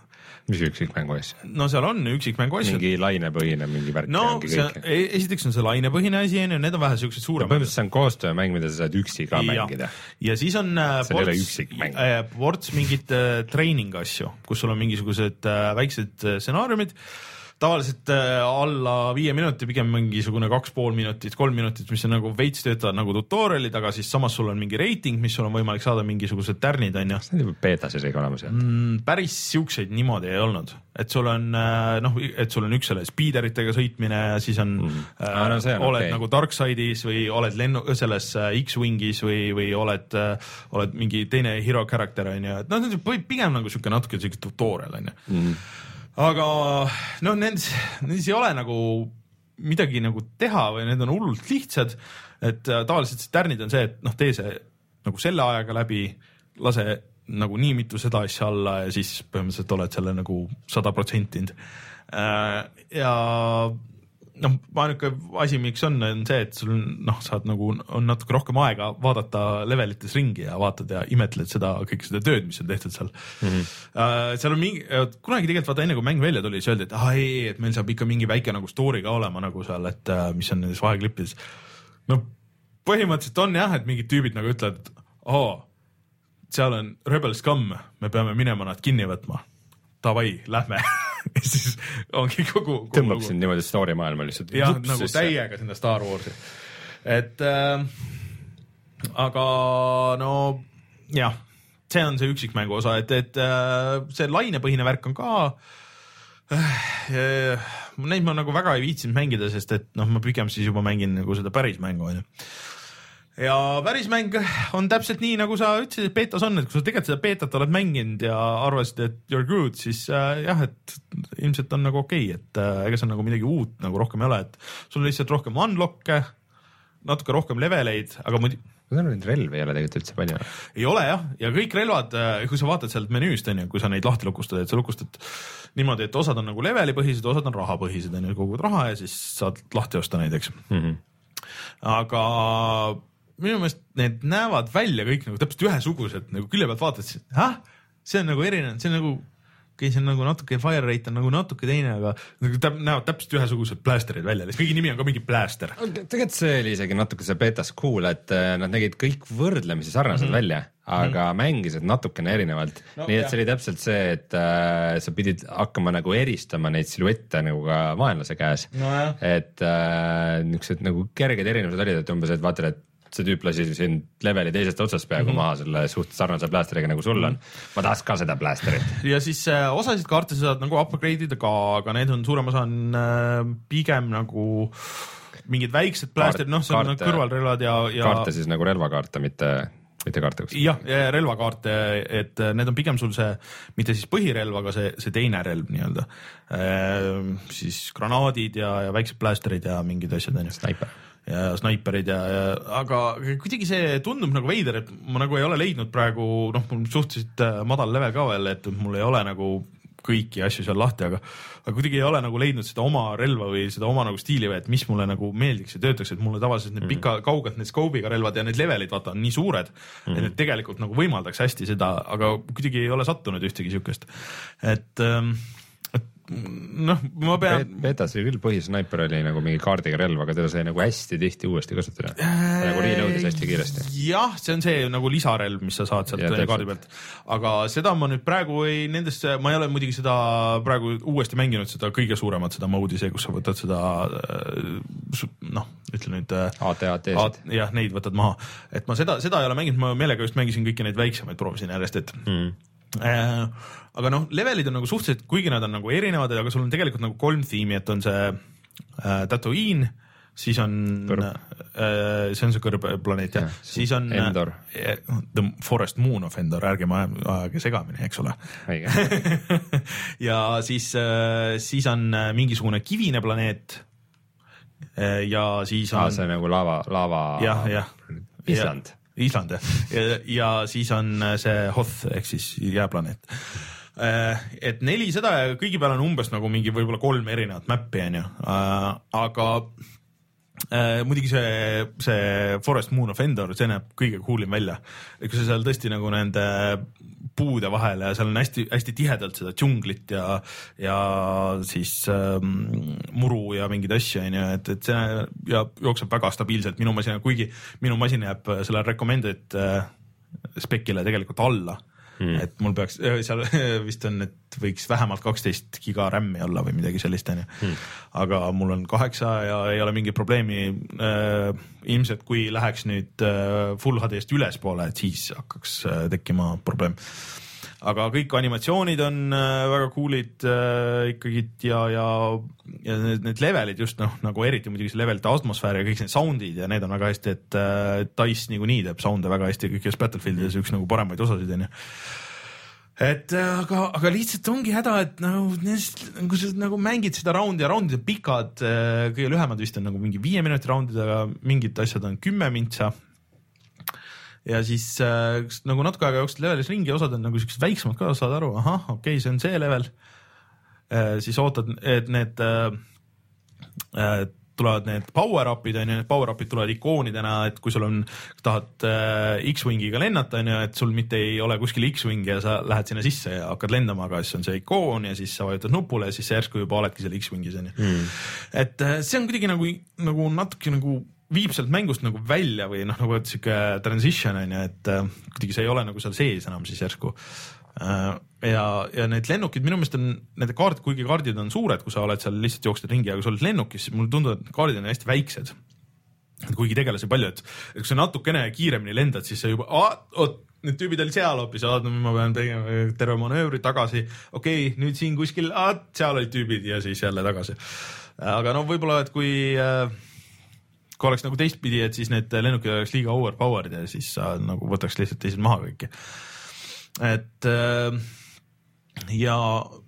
Speaker 2: mis üksikmängu asja?
Speaker 1: No seal on üksikmängu asjad.
Speaker 2: Mingi lainepõhine, mingi värk.
Speaker 1: No see, esiteks on see lainepõhine asi, need on vähe siuksed suuremad.
Speaker 2: Põhimõtteliselt see on koostöömäng, mida sa saad üksi ka ja. mängida.
Speaker 1: Ja siis on ports, ports mingit äh, training asju, kus sul on mingisugused äh, väiksed äh, stsenaariumid, tavaliselt äh, alla viie minuti, pigem mingisugune kaks pool minutit, kolm minutit, mis on nagu veits töötavad nagu tutorialid, aga siis samas sul on mingi reiting, mis sul on võimalik saada mingisugused tärnid, on ju.
Speaker 2: See on juba beetas isegi olemas.
Speaker 1: Mm, päris siukseid niimoodi ei olnud, et sul on, noh, et sul on üks selle speederitega sõitmine ja siis on, mm. äh, ah, no on oled okay. nagu Darkside'is või oled lennu, selles äh, X-Wingis või, või oled, äh, oled mingi teine hero character, on ju, et noh, pigem nagu siuke natuke siuke tutorial, on ju. Mm. Aga noh, nendes, nendes ei ole nagu midagi nagu teha või need on hullult lihtsad, et tavaliselt see tärnid on see, et noh, tee see nagu selle ajaga läbi, lase nagu nii mitu seda asja alla ja siis põhimõtteliselt oled selle nagu sada protsentinud. Ja noh, ainuke asi, miks on, on see, et sul noh, saad nagu on natuke rohkem aega vaadata levelites ringi ja vaatad ja imetled seda, kõik seda tööd, mis on tehtud seal. Mm-hmm. Uh, seal on mingi, kunagi tegelikult vaata enne, kui mäng välja tuli, siis öeldi, et ah ei, et meil saab ikka mingi väike nagu story ka olema nagu seal, et uh, mis on nendes vaheklippides. No põhimõtteliselt on jah, et mingid tüübid nagu ütlevad, et oo, seal on Rebel Scum, me peame minema nad kinni võtma. Davai, lähme. Ja siis ongi kogu, kogu
Speaker 2: tõmbab sind niimoodi story maailma lihtsalt.
Speaker 1: jah, nagu täiega sinna Star Warsi. Et äh, aga no jah, see on see üksikmängu osa, et, et äh, see lainepõhine värk on ka äh, neid ma nagu väga ei viitsinud mängida, sest et noh, ma pigem siis juba mängin nagu seda päris mängu, on ju. Ja pärismäng on täpselt nii, nagu sa ütlesid, et beetas on, et kui sa tegelikult seda beetat oled mänginud ja arvasid, et you're good, siis äh, jah, et ilmselt on nagu okei, okay, et äh, ega see on nagu midagi uut nagu rohkem ei ole, et sul on lihtsalt rohkem unlock'e, natuke rohkem leveleid, aga muidu
Speaker 2: ma tänu, neid relvi ei ole tegelikult üldse palju.
Speaker 1: Ei ole jah, ja kõik relvad, kui sa vaatad sealt menüüst, on ju, kui sa neid lahti lukustad, et sa lukustad niimoodi, et osad on nagu levelipõhised, osad on rahapõhised, on ju, kogud raha ja siis saad lahti osta neid, eks. Mm-hmm. Aga minu meelest need näevad välja kõik nagu täpselt ühesugused, nagu külje pealt vaatad, ah, see on nagu erinev, see on nagu, okei, see on nagu natuke, fire rate on nagu natuke teine, aga nagu täp, näevad täpselt ühesugused blasterid välja, kõigi nimi on ka mingi blaster.
Speaker 2: Tegelikult see oli isegi natuke see betas cool, et nad nägid kõik võrdlemisi sarnased mm-hmm. välja, aga mm-hmm. mängisid natukene erinevalt. No, nii et jah. See oli täpselt see, et äh, sa pidid hakkama nagu eristama neid siluette nagu ka vaenlase käes. No, et äh, niisugused nagu kerged erinevused olid, et umbes, et vaatad, et see tüüp lasi siin leveli teisest otsast peaaegu mm-hmm. maha selle suht sarnase blasteriga nagu sul on. Ma tahaks ka seda blasterit.
Speaker 1: Ja siis äh, osasid kaarte saad nagu upgrade'ida ka, aga need on suurem osa on äh, pigem nagu mingid väiksed blasterid, noh, see on kaarte, kõrvalrelvad ja, ja...
Speaker 2: Kaarte siis nagu relvakaarte, mitte, mitte kaarte.
Speaker 1: Jah, relvakaarte, et need on pigem sul see, mitte siis põhirelv, aga see, see teine relv nii-öelda. Äh, siis granaadid ja, ja väiksed blasterid ja mingid asjad.
Speaker 2: Sniper.
Speaker 1: Ja snaiperid ja, ja, aga kuidagi see tundub nagu veider, et ma nagu ei ole leidnud praegu, noh, mul suhteliselt madal level ka veel, et mul ei ole nagu kõiki asju seal lahti, aga, aga kuidagi ei ole nagu leidnud seda oma relva või seda oma nagu stiili või, et mis mulle nagu meeldiks ja töötaks, et mulle tavaliselt need pika, kaugelt need skoobiga relvad ja need levelid, vaata, on nii suured, mm-hmm. et need tegelikult nagu võimaldaks hästi seda, aga kuidagi ei ole sattunud ühtegi siukest, et ähm, noh, ma pean
Speaker 2: betas oli küll põhisnaiper oli nagu mingi kaardiga relv, aga teda sai nagu hästi tihti uuesti kasutada äh, nagu reload'is hästi kiiresti.
Speaker 1: Jah, see on see nagu lisarelv, mis sa saad sealt ja, kaardi pealt, aga seda ma nüüd praegu ei nendest, ma ei ole muidugi seda praegu uuesti mänginud, seda kõige suuremat seda moodi, see, kus sa võtad seda noh, ütle nüüd
Speaker 2: A T A T-sid.
Speaker 1: Jah, neid võtad maha, et ma seda, seda ei ole mänginud, ma meelega just mängisin kõiki neid väiksemaid, proovisin järjest, et mm. Äh, aga noh, levelid on nagu suhteliselt, kuigi nad on nagu erinevad, aga sul on tegelikult nagu kolm tiimi, et on see äh, Tatooine, siis on äh, see on see kõrbeplaneet ja, ja siis on
Speaker 2: Endor.
Speaker 1: Äh, The Forest Moon of Endor, ärge ma ajage segamini, eks ole. Ja siis, äh, siis on mingisugune kivine planeet äh, ja siis on
Speaker 2: ah, see nagu lava, lava
Speaker 1: jah, jah.
Speaker 2: Island
Speaker 1: Island ja, ja siis on see Hoth ehk siis jääplaneet. Et neli seda ja kõigi peal on umbes nagu mingi võib-olla kolm erinevat mäppi on ju, aga muidugi see, see Forest Moon of Endor, see näeb kõige coolim välja. Kui sa seal tõesti nagu nende puude vahele ja seal on hästi, hästi tihedalt seda džunglit ja, ja siis ähm, muru ja mingeid asju, on ju, et, et see ja jookseb väga stabiilselt minu masina, kuigi minu masin jääb selle recommended äh, spekile tegelikult alla. Hmm. Et mul peaks, seal vist on, et võiks vähemalt kaksteist giga RAM-i olla või midagi sellist, on ju. Hmm. Aga mul on kaheksa ja ei ole mingit probleemi. Äh, ilmselt kui läheks nüüd äh, Full H D-st ülespoole, et siis hakkaks äh, tekkima probleem. Aga kõik animatsioonid on äh, väga cool'id äh, ikkagi ja, ja, ja need, need levelid just noh, nagu eriti muidugi see levelite atmosfäär ja kõik need soundid ja need on väga hästi, et äh, DICE niikuinii teeb sound'e väga hästi kõikides Battlefieldides üks nagu paremaid osasid, on ju. Et aga, aga lihtsalt ongi häda, et nagu, kui sa nagu mängid seda raundi ja raundid on pikad, kõige lühemad vist on nagu mingi viie minuti raundid, aga mingid asjad on kümme mintsa. Ja siis äh, nagu natuke aega jooksed levelis ringi, osad on nagu sellised väiksemad ka, saad aru, ahah, okei okay,, see on see level. Äh, siis ootad, et need äh, äh, tulevad need power-up'id, on ju, need power-up'id tulevad ikoonidena, et kui sul on, tahad äh, X-Wingiga lennata, on ju, et sul mitte ei ole kuskil X-Wing ja sa lähed sinna sisse ja hakkad lendama, aga siis on see ikoon ja siis sa vajutad nupule ja siis sa järsku juba oledki seal X-Wingis, on ju. Mm. Et äh, see on kuidagi nagu, nagu natuke nagu viib sealt mängust nagu välja või noh, nagu et siuke transition on ju, et äh, kuidagi see ei ole nagu seal sees enam siis järsku. Äh, ja, ja need lennukid, minu meelest on need kaardid, kuigi kaardid on suured, kui sa oled seal lihtsalt jooksed ringi, aga kui sa oled lennukis, siis mulle tundub, et kaardid on hästi väiksed. Kuigi tegelasi palju, et, et kui sa natukene kiiremini lendad, siis sa juba, oot, need tüübid olid seal hoopis, no, ma pean tegema terve manöövri tagasi, okei, okay, nüüd siin kuskil, seal olid tüübid ja siis jälle tagasi. Aga no võib-olla, et kui äh, kui oleks nagu teistpidi, et siis need lennukid oleks liiga overpowered ja siis sa nagu võtaks lihtsalt teised maha kõiki. Et äh, ja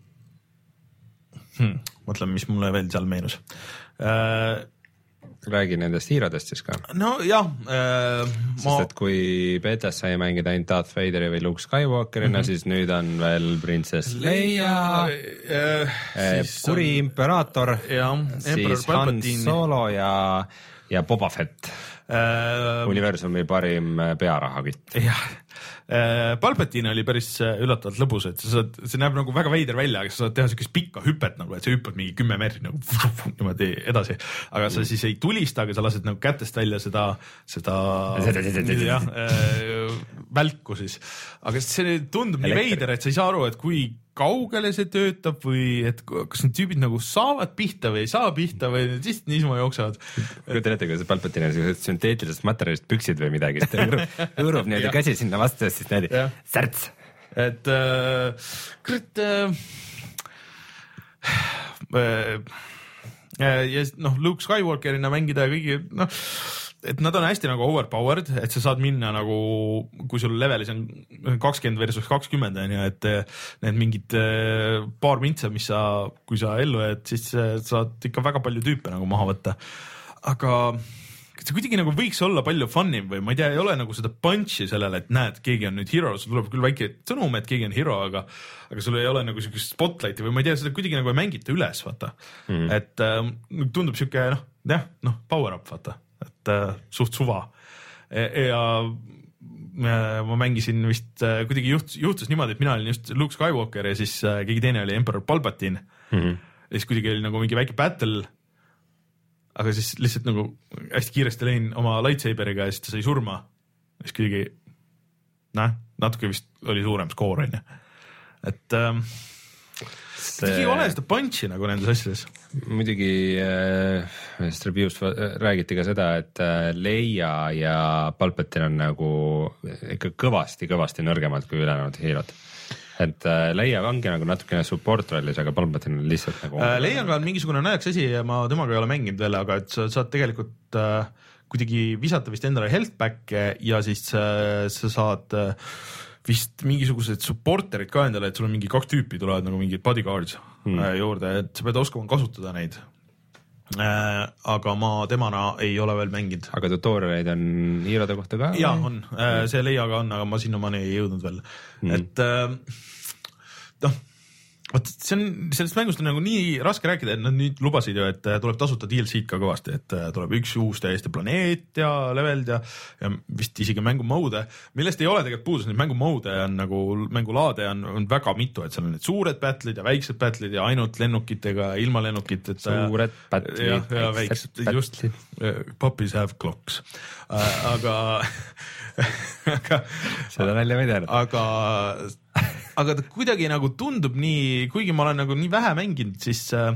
Speaker 1: hmm, mõtlen, mis mulle veel seal meenus. Äh,
Speaker 2: Räägi nendest hiiradest siis ka.
Speaker 1: No jah. Äh,
Speaker 2: Sest ma... et kui betas sai mängida ainult Darth Vaderi või Luke Skywalkerina, mm -hmm. siis nüüd on veel Princess Leia, äh, siis kuri on... imperaator, ja, siis Han Solo ja ja Boba Fett, äh, universumi parim pearahakütt.
Speaker 1: Jah, äh, Palpatine oli päris üllatavalt lõbus, et sa saad, see näeb nagu väga veider välja, aga sa saad teha sellist pikka hüpet, nagu, et sa hüppad mingi kümme meetrit nagu niimoodi edasi, aga sa siis ei tulista, aga sa lased nagu kätest välja seda, seda jah, äh, välku siis. Aga see tundub nii veider, et sa ei saa aru, et kui kaugele see töötab või et kas need tüübid nagu saavad pihta või ei saa pihta või siis niisama jooksevad.
Speaker 2: Kujutan ette, kui see Palpatine on sünteetilisest materjalist püksid või midagi, siis ta hõõrub niimoodi käsi sinna vastu ja siis niimoodi särts.
Speaker 1: Et äh, kurat äh, äh, ja noh, Luke Skywalkerina mängida ja kõigi, noh, et nad on hästi nagu overpowered, et sa saad minna nagu, kui sul levelis on kakskümmend versus kakskümmend, on ju, et need mingid paar mintsa, mis sa, kui sa ellu jääd, siis saad ikka väga palju tüüpe nagu maha võtta. Aga see kuidagi nagu võiks olla palju funnim või ma ei tea, ei ole nagu seda punch'i sellele, et näed, keegi on nüüd hero, sul tuleb küll väike sõnum, et keegi on hero, aga, aga sul ei ole nagu sellist spotlighti või ma ei tea, seda kuidagi nagu ei mängita üles, vaata. Mm. Et äh, tundub siuke, noh, jah, noh, power up, vaata. Et äh, suht suva ja, ja äh, ma mängisin vist äh, kuidagi juhtus, juhtus niimoodi, et mina olin just Luke Skywalker ja siis äh, keegi teine oli Emperor Palpatine mm -hmm. ja siis kuidagi oli nagu mingi väike battle, aga siis lihtsalt nagu hästi kiiresti lõin oma lightsaberiga ja siis ta sai surma ja siis kuidagi noh, natuke vist oli suurem skoor, on ju, et ähm, see... ei ole seda punch'i nagu nendes asjades.
Speaker 2: Muidugi äh, review's räägiti ka seda, et äh, Leia ja Palpatine on nagu ikka kõvasti-kõvasti nõrgemad kui ülejäänud hiirod. Et äh, Leia ongi nagu natukene support rollis, aga Palpatine on lihtsalt nagu
Speaker 1: äh, Leiaga on mingisugune naljakas asi ja ma temaga ei ole mänginud veel, aga et sa saad tegelikult äh, kuidagi visata vist endale health back'e ja siis äh, sa saad äh, vist mingisugused supporterid ka endale, et sul on mingi kaks tüüpi tulevad nagu mingid bodyguards hmm. juurde, et sa peed oskama kasutada neid. Äh, aga ma temana ei ole veel mänginud.
Speaker 2: Aga tutorialeid on hiirode kohta ka?
Speaker 1: Jaa, on. Äh, see Leiaga on, aga ma sinnamaani ei jõudnud veel. Hmm. Et äh, noh, Vot see on, sellest mängust on nagu nii raske rääkida, et nad nüüd lubasid ju, et tuleb tasuta D L C-d ka kõvasti, et tuleb üks uus täiesti planeet ja leveld ja, ja vist isegi mängu mode, millest ei ole tegelikult puudus, neid mängu mode on nagu, mängulaade on, on väga mitu, et seal on need suured battle'id ja väiksed battle'id ja ainult lennukitega, ilma lennukit, et
Speaker 2: suured battle'id
Speaker 1: ja, ja väiksed, just, puppies have clocks äh, aga aga
Speaker 2: seda välja ma ei teadnud.
Speaker 1: Aga aga ta kuidagi nagu tundub nii, kuigi ma olen nagu nii vähe mänginud, siis äh,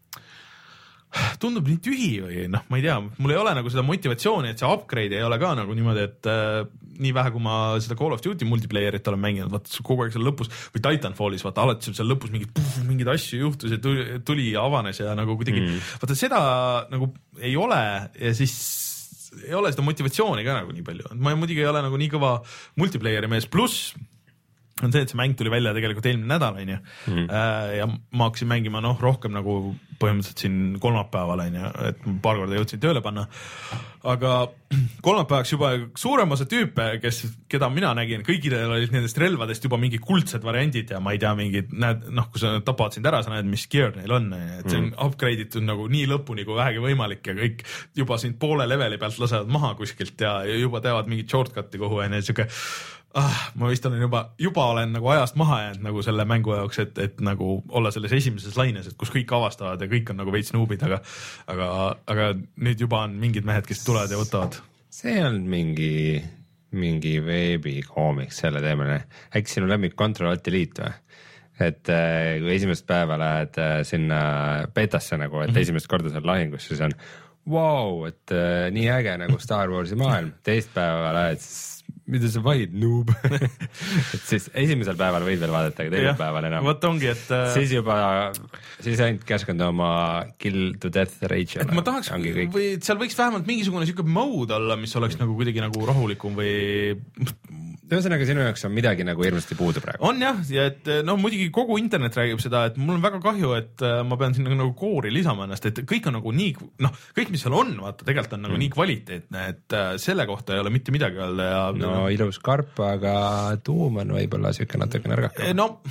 Speaker 1: tundub nii tühi või noh, ma ei tea, mul ei ole nagu seda motivatsiooni, et see upgrade ei ole ka nagu niimoodi, et äh, nii vähe, kui ma seda Call of Duty multiplayerit olen mänginud, vaata kogu aeg seal lõpus või Titanfallis, vaata alati seal lõpus mingid, mingid asju juhtus ja tuli, tuli ja avanes ja nagu kuidagi mm. vaata seda nagu ei ole ja siis ei ole seda motivatsiooni ka nagu nii palju, ma muidugi ei ole nagu nii kõva multiplayeri mees, pluss on see, et see mäng tuli välja tegelikult eelmine nädal, on ju, ja ma hakkasin mängima noh, rohkem nagu põhimõtteliselt siin kolmapäeval, on ju, et paar korda jõudsin tööle panna, aga kolmapäevaks juba suurem osa tüüpe, kes, keda mina nägin, kõigile olid nendest relvadest juba mingid kuldsed variandid ja ma ei tea, mingid, näed, noh, kui sa tapad sind ära, sa näed, mis gear neil on, et see on upgrade itud nagu nii lõpuni kui vähegi võimalik ja kõik juba sind poole leveli pealt lasevad maha kuskilt ja juba teevad mingit shortcut'i kuhu, on ju, siuke ah, ma vist olen juba, juba olen nagu ajast maha jäänud nagu selle mängu jaoks, et, et nagu olla selles esimeses laines, et kus kõik avastavad ja kõik on nagu veits nuubid, aga, aga, aga nüüd juba on mingid mehed, kes tulevad ja võtavad.
Speaker 2: See on mingi, mingi veebikoomiks selle teemine. Äkki sinu lemmik Control Alt Elite või? Et äh, kui esimest päeva lähed äh, sinna betasse nagu, et mm -hmm. esimest korda seal lahingus, siis on wow, et äh, nii äge nagu Star Warsi maailm. Teist päeva lähed, siis mida sa vaid, noob et siis esimesel päeval võid veel vaadata, aga teisel päeval enam.
Speaker 1: Võt ongi, et äh...
Speaker 2: siis juba, siis ainult käsknud oma kill to death rage'ile.
Speaker 1: Et ma tahaks, või seal võiks vähemalt mingisugune siuke mode olla, mis oleks nagu kuidagi nagu rahulikum või
Speaker 2: ühesõnaga sinu jaoks on midagi nagu hirmsasti puudu praegu.
Speaker 1: On jah, ja et no muidugi kogu internet räägib seda, et mul on väga kahju, et ma pean sinna nagu koori lisama ennast, et kõik on nagu nii, noh, kõik mis seal on, vaata, tegelikult on nagu mm. nii kvaliteetne, et selle kohta ei ole mitte midagi öelda ja
Speaker 2: no ilus karp, aga tuum on võib-olla siuke natuke nõrgaka.
Speaker 1: No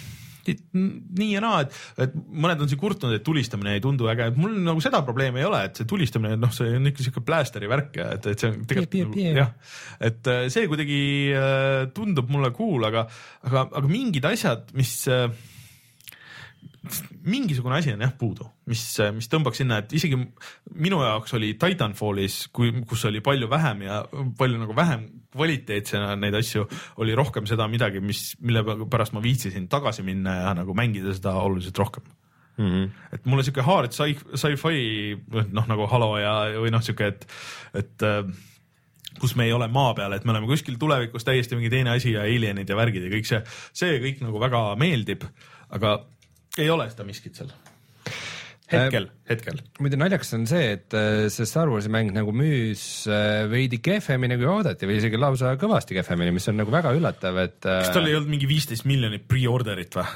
Speaker 1: nii ja naa, et, et mõned on siin kurtunud, et tulistamine ei tundu äge, et mul nagu seda probleemi ei ole, et see tulistamine, noh, see on ikka siuke plasteri värk ja et, et see on tegelikult nagu, jah, et see kuidagi tundub mulle cool, aga, aga, aga mingid asjad, mis mingisugune asi on jah puudu, mis, mis tõmbaks sinna, et isegi minu jaoks oli Titanfallis, kui, kus oli palju vähem ja palju nagu vähem kvaliteetsena neid asju, oli rohkem seda midagi, mis, mille pärast ma viitsisin tagasi minna ja nagu mängida seda oluliselt rohkem. Mm -hmm. Et mulle siuke hard sci-fi, noh nagu Halo ja, või noh siuke, et, et kus me ei ole maa peal, et me oleme kuskil tulevikus täiesti mingi teine asi ja alienid ja värgid ja kõik see, see kõik nagu väga meeldib, aga ei ole seda miskit seal. Hetkel, hetkel.
Speaker 2: Muide naljakas on see, et see Star Warsi mäng nagu müüs veidi kehvemini kui oodati või isegi lausa kõvasti kehvemini, mis on nagu väga üllatav, et
Speaker 1: kas tal ei olnud mingi viisteist miljonit pre-orderit või?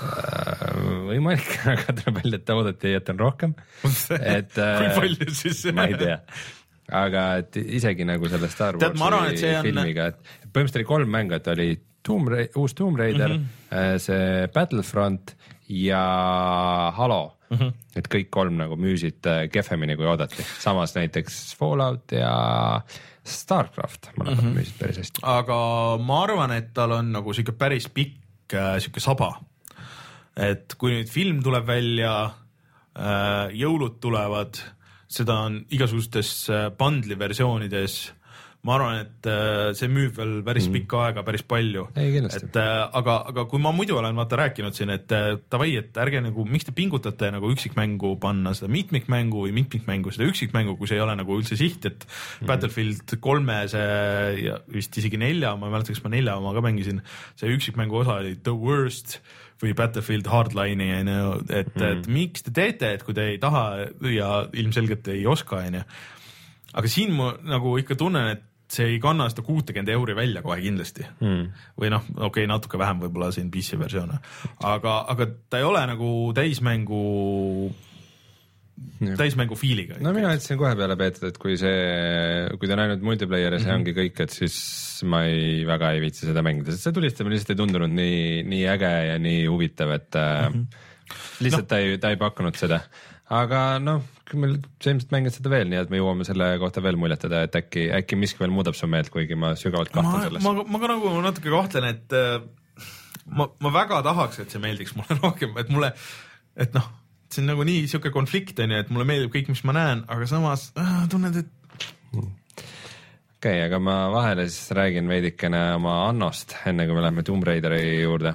Speaker 2: Võimalik, aga tuleb välja, et oodati, et on rohkem. Et,
Speaker 1: kui palju siis?
Speaker 2: Ma ei tea. Aga et isegi nagu selle Star Warsi Tead, arvan, on... filmiga, et põhimõtteliselt oli kolm mängu, et oli Tomb Ra- uus Tomb Raider, mm -hmm. see Battlefront ja Halo, mm -hmm. et kõik kolm nagu müüsid kehvemini kui oodati, samas näiteks Fallout ja Starcraft mõlemad mm -hmm. müüsid päris hästi.
Speaker 1: Aga ma arvan, et tal on nagu siuke päris pikk siuke saba, et kui nüüd film tuleb välja, jõulud tulevad, seda on igasugustes bundli versioonides, ma arvan, et see müüb veel päris pikka aega, päris palju.
Speaker 2: Ei,
Speaker 1: et aga, aga kui ma muidu olen vaata rääkinud siin, et tavai, et ärge nagu, miks te pingutate nagu üksikmängu panna seda mitmikmängu või mitmikmängu seda üksikmängu, kui see ei ole nagu üldse siht, et mm. Battlefield kolme see ja vist isegi nelja, ma ei mäleta, kas ma nelja oma ka mängisin, see üksikmängu osa oli The Worst või Battlefield Hardline'i, et, mm. et miks te teete, et kui te ei taha ja ilmselgelt ei oska, aga siin ma nagu ikka tunnen, et see ei kanna seda kuutekümmet euri välja kohe kindlasti mm. või noh, okei okay,, natuke vähem võib-olla siin P C versioone, aga, aga ta ei ole nagu täismängu ja. täismängu fiiliga.
Speaker 2: No mina ütlesin kohe peale peetud, et kui see, kui ta on ainult multiplayer ja see mm -hmm. ongi kõik, et siis ma ei, väga ei viitsi seda mängida, sest see tulistamine lihtsalt ei tundunud nii, nii äge ja nii huvitav, et mm -hmm. lihtsalt no. ta ei, ta ei pakkunud seda, aga noh, kui meil sa ilmselt mängid seda veel, nii et me jõuame selle kohta veel muljetada, et äkki, äkki miski veel muudab su meelt, kuigi ma sügavalt kahtlen selles.
Speaker 1: Ma, ma ka nagu natuke kahtlen, et ma, ma väga tahaks, et see meeldiks mulle rohkem, et mulle, et noh, see on nagu nii siuke konflikt on ju, et mulle meeldib kõik, mis ma näen, aga samas äh, tunned, et
Speaker 2: okei okay,, aga ma vahele siis räägin veidikene oma Annost, enne kui me läheme Tomb Raideri juurde.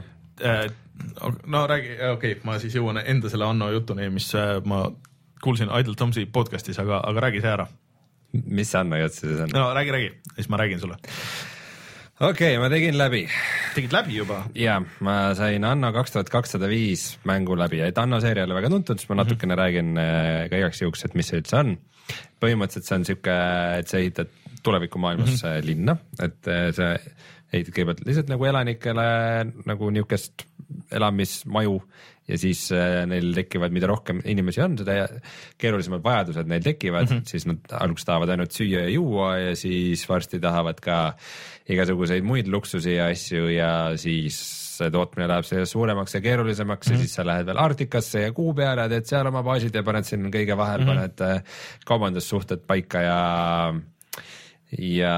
Speaker 1: No räägi, okei okay,, ma siis jõuan enda selle Anno jutuni, mis ma kuulsin Idle Tomsi podcastis, aga, aga räägi see ära.
Speaker 2: Mis see Anno jutt siis on?
Speaker 1: No räägi, räägi, siis ma räägin sulle.
Speaker 2: Okei okay,, ma tegin läbi.
Speaker 1: Tegid läbi juba?
Speaker 2: Jaa, ma sain Anno kaks tuhat kakssada viis mängu läbi, et Anno seeria oli väga tuntud, siis ma natukene mm-hmm. räägin ka igaks juhuks, et mis see üldse on. Põhimõtteliselt see on siuke, et sa ehitad tulevikumaailmas mm-hmm. linna, et see ehitad kõigepealt lihtsalt nagu elanikele nagu niukest elamismaju ja siis äh, neil tekivad, mida rohkem inimesi on, seda keerulisemad vajadused neil tekivad, mm-hmm. siis nad alguses tahavad ainult süüa ja juua ja siis varsti tahavad ka igasuguseid muid luksusi ja asju ja siis tootmine läheb see suuremaks ja keerulisemaks mm-hmm. ja siis sa lähed veel Arktikasse ja kuu peale, teed seal oma baasid ja paned siin kõige vahel mm-hmm. paned äh, kaubandussuhted paika ja ja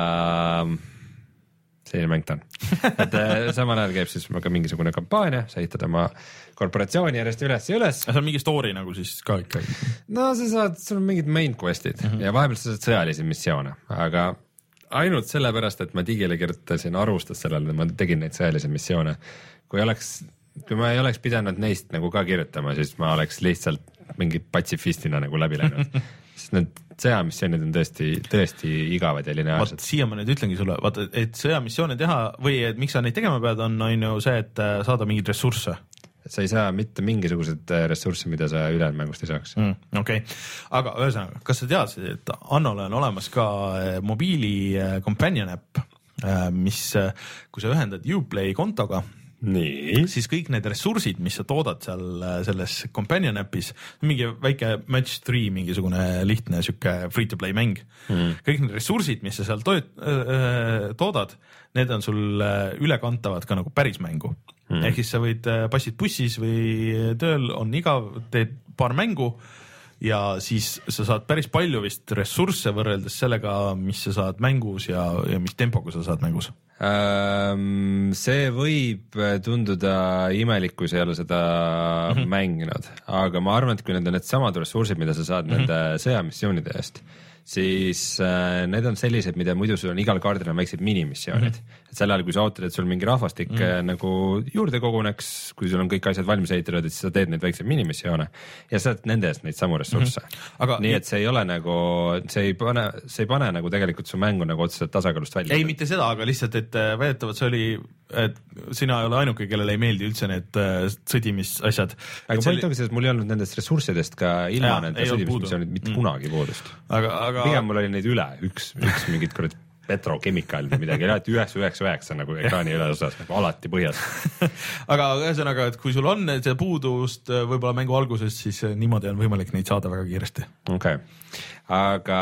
Speaker 2: selline mäng ta on. Et samal ajal käib siis ka mingisugune kampaania, sa ehitad oma korporatsiooni järjest üles ja üles.
Speaker 1: See on mingi story nagu siis ka ikka?
Speaker 2: No sa saad, sul on mingid main quest'id mm-hmm. ja vahepeal sa saad sõjalisi missioone, aga ainult sellepärast, et ma digile kirjutasin arvustas sellele, ma tegin neid sõjalisi missioone. Kui oleks, kui ma ei oleks pidanud neist nagu ka kirjutama, siis ma oleks lihtsalt mingi patsifistina nagu läbi läinud. Sest need sõjamissioonid on tõesti, tõesti igavad ja lineaarsed.
Speaker 1: Vaat siia ma nüüd ütlengi sulle, vaata, et sõjamissioone teha või et miks sa neid tegema pead, on, on ju see, et saada mingeid ressursse.
Speaker 2: Sa ei saa mitte mingisugused ressursse, mida sa ülejäänud mängust ei saaks.
Speaker 1: Mm, okei, okay. Aga ühesõnaga, kas sa teadsid, et Annole on olemas ka mobiili companion app, mis, kui sa ühendad Uplay kontoga,
Speaker 2: nii.
Speaker 1: Siis kõik need ressursid, mis sa toodad seal selles companion appis, mingi väike match three, mingisugune lihtne süke free-to-play mäng. Mm. Kõik need ressursid, mis sa seal tood, äh, toodad, need on sul ülekantavad ka nagu päris mängu. Mm. Ehk siis sa võid passid bussis või tööl, on igav, teed paar mängu ja siis sa saad päris palju vist ressursse võrreldes sellega, mis sa saad mängus ja, ja mis tempoga sa saad mängus.
Speaker 2: See võib tunduda imelik, kui sa ei ole seda mm-hmm. mänginud, aga ma arvan, et kui need on need samad ressursid, mida sa saad mm-hmm. nende sõjamissioonide eest, siis äh, need on sellised, mida muidu sul on igal kaardil on väiksed minimissioonid mm. -hmm. et sel ajal, kui sa ootad, et sul mingi rahvastik mm. -hmm. nagu juurde koguneks, kui sul on kõik asjad valmis ehitatud, et siis sa teed neid väikseid minimissioone ja saad nende eest neid samu ressursse mm. -hmm. Aga nii, et see ei ole nagu, see ei pane, see ei pane nagu tegelikult su mängu nagu otseselt tasakaalust välja.
Speaker 1: Ei, mitte seda, aga lihtsalt, et väidetavalt see oli, et sina ei ole ainuke, kellele ei meeldi üldse need äh, sõdimisasjad.
Speaker 2: Aga see oli tõesti, et mul ei olnud nendest ressurssidest ka ilma ja, nende sõdimismissioonid mitte mm. kunagi puudust.
Speaker 1: Aga, aga...
Speaker 2: pigem mul oli neid üle, üks, üks mingit kurat petrokemikaal või midagi, alati üheksa üheksa üheksa nagu ekraani üle osas, nagu alati põhjas.
Speaker 1: Aga ühesõnaga, et kui sul on see puudust võib-olla mängu alguses, siis niimoodi on võimalik neid saada väga kiiresti.
Speaker 2: Okei, okay. Aga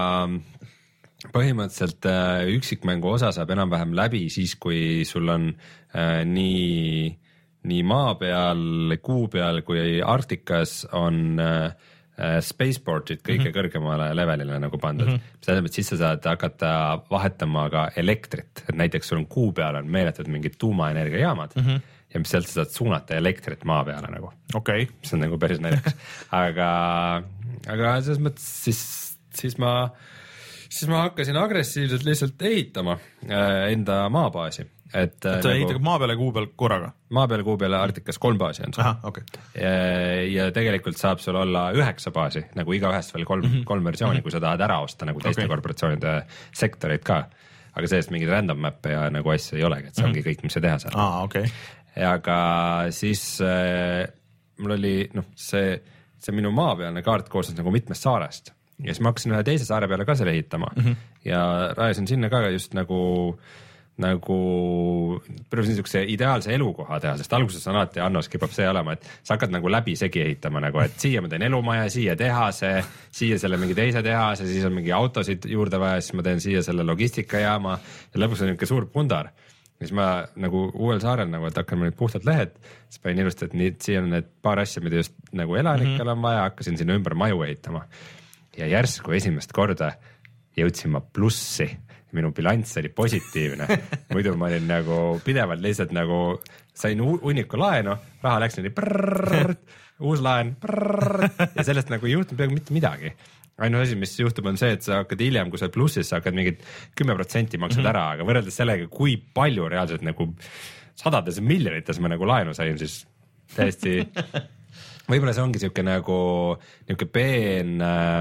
Speaker 2: põhimõtteliselt üksikmängu osa saab enam-vähem läbi siis, kui sul on äh, nii, nii maa peal, kuu peal kui Arktikas on äh, spaceport'id kõige mm-hmm. kõrgemale levelile nagu pandud mm. -hmm. Tähendab, et siis sa saad hakata vahetama ka elektrit, et näiteks sul on kuu peal on meeletud mingid tuumaenergiajaamad mm -hmm. ja mis sealt sa saad suunata elektrit maa peale nagu.
Speaker 1: Okei.
Speaker 2: Okay. See on nagu päris naljakas. aga, aga selles mõttes siis, siis ma, siis ma hakkasin agressiivselt lihtsalt ehitama äh, enda maabaasi. Et,
Speaker 1: et sa nagu, ehitad maa peale ja kuu peal korraga?
Speaker 2: Maa peale kuu peale Arktikas kolm baasi on see.
Speaker 1: Aha, okay.
Speaker 2: ja, ja tegelikult saab sul olla üheksa baasi, nagu iga ühest veel kolm, mm-hmm. kolm versiooni, mm-hmm. kui sa tahad ära osta nagu teiste okay. korporatsioonide sektoreid ka. Aga sellest mingeid random map'e ja nagu asja ei olegi, et see ongi mm-hmm. kõik, mis sa teha saad.
Speaker 1: Ah, okay.
Speaker 2: Aga siis äh, mul oli noh, see, see minu maapealne kaart koosnes nagu mitmest saarest ja siis ma hakkasin ühe teise saare peale ka selle ehitama mm-hmm. ja rajasin sinna ka just nagu nagu proovisin niisuguse ideaalse elukoha teha, sest alguses on alati Annos kipab see olema, et sa hakkad nagu läbi segi ehitama nagu, et siia ma teen elumaja, siia tehase, siia selle mingi teise tehase, siis on mingi autosid juurde vaja, siis ma teen siia selle logistikajaama ja lõpuks on niisugune suur pundar. siis ma nagu uuel saarel nagu, et hakkame nüüd puhtalt lehed, siis panin ilusti, et nii, siin on need paar asja, mida just nagu elanikel mm -hmm. on vaja, hakkasin sinna ümber maju ehitama. Ja järsku esimest korda jõudsin ma plussi, minu bilanss oli positiivne. Muidu ma olin nagu pidevalt lihtsalt nagu sain hunniku laenu, raha läks nii prrrr, uus laen prrrr, ja sellest nagu ei juhtunud peaaegu mitte midagi. Ainus asi, mis juhtub, on see, et sa hakkad hiljem, kui sa oled plussis, sa hakkad mingid kümme protsenti maksad ära, aga võrreldes sellega, kui palju reaalselt nagu sadades miljonites ma nagu laenu sain, siis täiesti, võib-olla see ongi siuke nagu niuke peen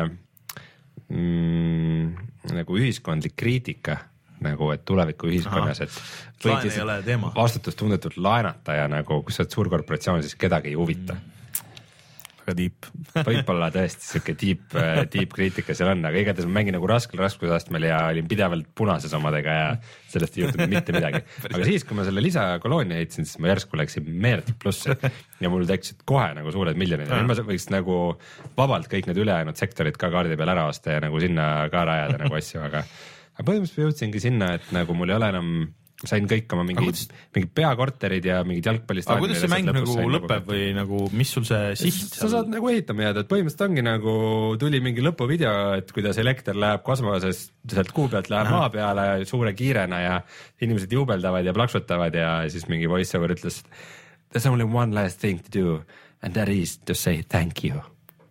Speaker 2: mm, nagu ühiskondlik kriitika, nagu et tuleviku ühiskonnas, et võid vastutustundetult laenata ja nagu, kui sa oled suur korporatsioon, siis kedagi ei huvita. Mm.
Speaker 1: Väga tiip.
Speaker 2: Võib-olla tõesti siuke tiip, tiip kriitika seal on, aga igatahes ma mängin nagu raskel raskusastmel ja olin pidevalt punases omadega ja sellest ei juhtunud mitte midagi. Aga siis, kui ma selle lisakoloonia heitsin, siis ma järsku läksin meeletult plussi ja mul tekkisid kohe nagu suured miljonid. Ja ma võiks nagu vabalt kõik need ülejäänud sektorid ka kaardi peal ära osta ja nagu sinna ka rajada nagu asju, aga, aga põhimõtteliselt jõudsingi sinna, et nagu mul ei ole enam sain kõik oma mingid, kuidas... mingid peakorterid ja mingid jalgpallist.
Speaker 1: Aga kuidas see mäng nagu lõpeb või nagu, mis sul see siht?
Speaker 2: Sa saad nagu ehitama jääda, et põhimõtteliselt ongi nagu tuli mingi lõpuvideo, et kuidas elekter läheb kosmoses, sealt kuu pealt läheb maa peale suure kiirena ja inimesed juubeldavad ja plaksutavad ja siis mingi voiceover ütles, there's only one last thing to do and that is to say thank you.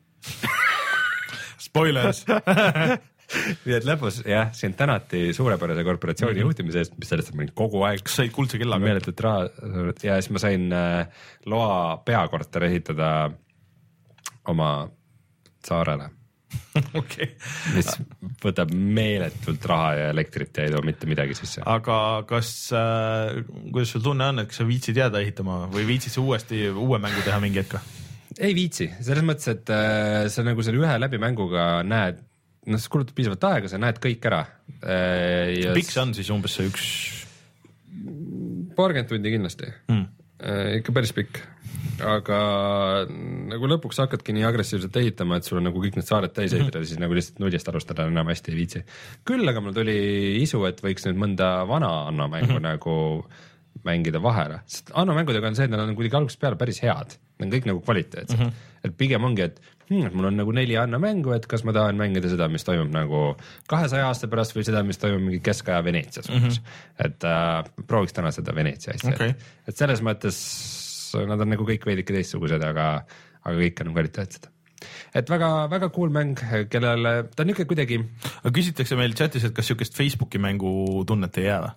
Speaker 1: Spoilers!
Speaker 2: nii et lõpus jah, siin tänati suurepärase korporatsiooni mm -hmm. juhtimise eest, mis sellest on kogu aeg.
Speaker 1: Kas said kuldse kellaga?
Speaker 2: Meeletult raha ja siis ma sain loa peakorter ehitada oma saarele.
Speaker 1: Okay.
Speaker 2: mis võtab meeletult raha ja elektrit ja ei too mitte midagi sisse.
Speaker 1: Aga kas, äh, kuidas sul tunne on, et kas sa viitsid jääda ehitama või viitsid sa uuesti uue mängu teha mingi hetk?
Speaker 2: Ei viitsi, selles mõttes, et äh, sa nagu selle ühe läbimänguga näed, noh, sa kulutad piisavalt aega, sa näed kõik ära.
Speaker 1: Ja pikk see on siis umbes see üks?
Speaker 2: Paarkümmend tundi kindlasti mm. e, ikka päris pikk, aga nagu lõpuks hakkadki nii agressiivselt ehitama, et sul on nagu kõik need saared täis ehitada mm -hmm. siis nagu lihtsalt nullist alustada enam hästi ei viitsi. Küll aga mul tuli isu, et võiks nüüd mõnda vana Anno mängu mm -hmm. nagu mängida vahele, sest Anno mängudega on see, et nad on kuidagi algusest peale päris head, need on kõik nagu kvaliteetsed mm, -hmm. et pigem ongi, et hmm, mul on nagu neli Anno mängu, et kas ma tahan mängida seda, mis toimub nagu kahesaja aasta pärast või seda, mis toimub mingi keskaja Veneetsias mm, -hmm. et äh, prooviks täna seda Veneetsia asja okay., et, et selles mõttes nad on nagu kõik veidike teistsugused, aga, aga kõik on kvaliteetsed. Et väga, väga cool mäng, kellele ta on niisugune kuidagi.
Speaker 1: Aga küsitakse meil chatis, et kas niisugust Facebooki mängu tunnet ei jää?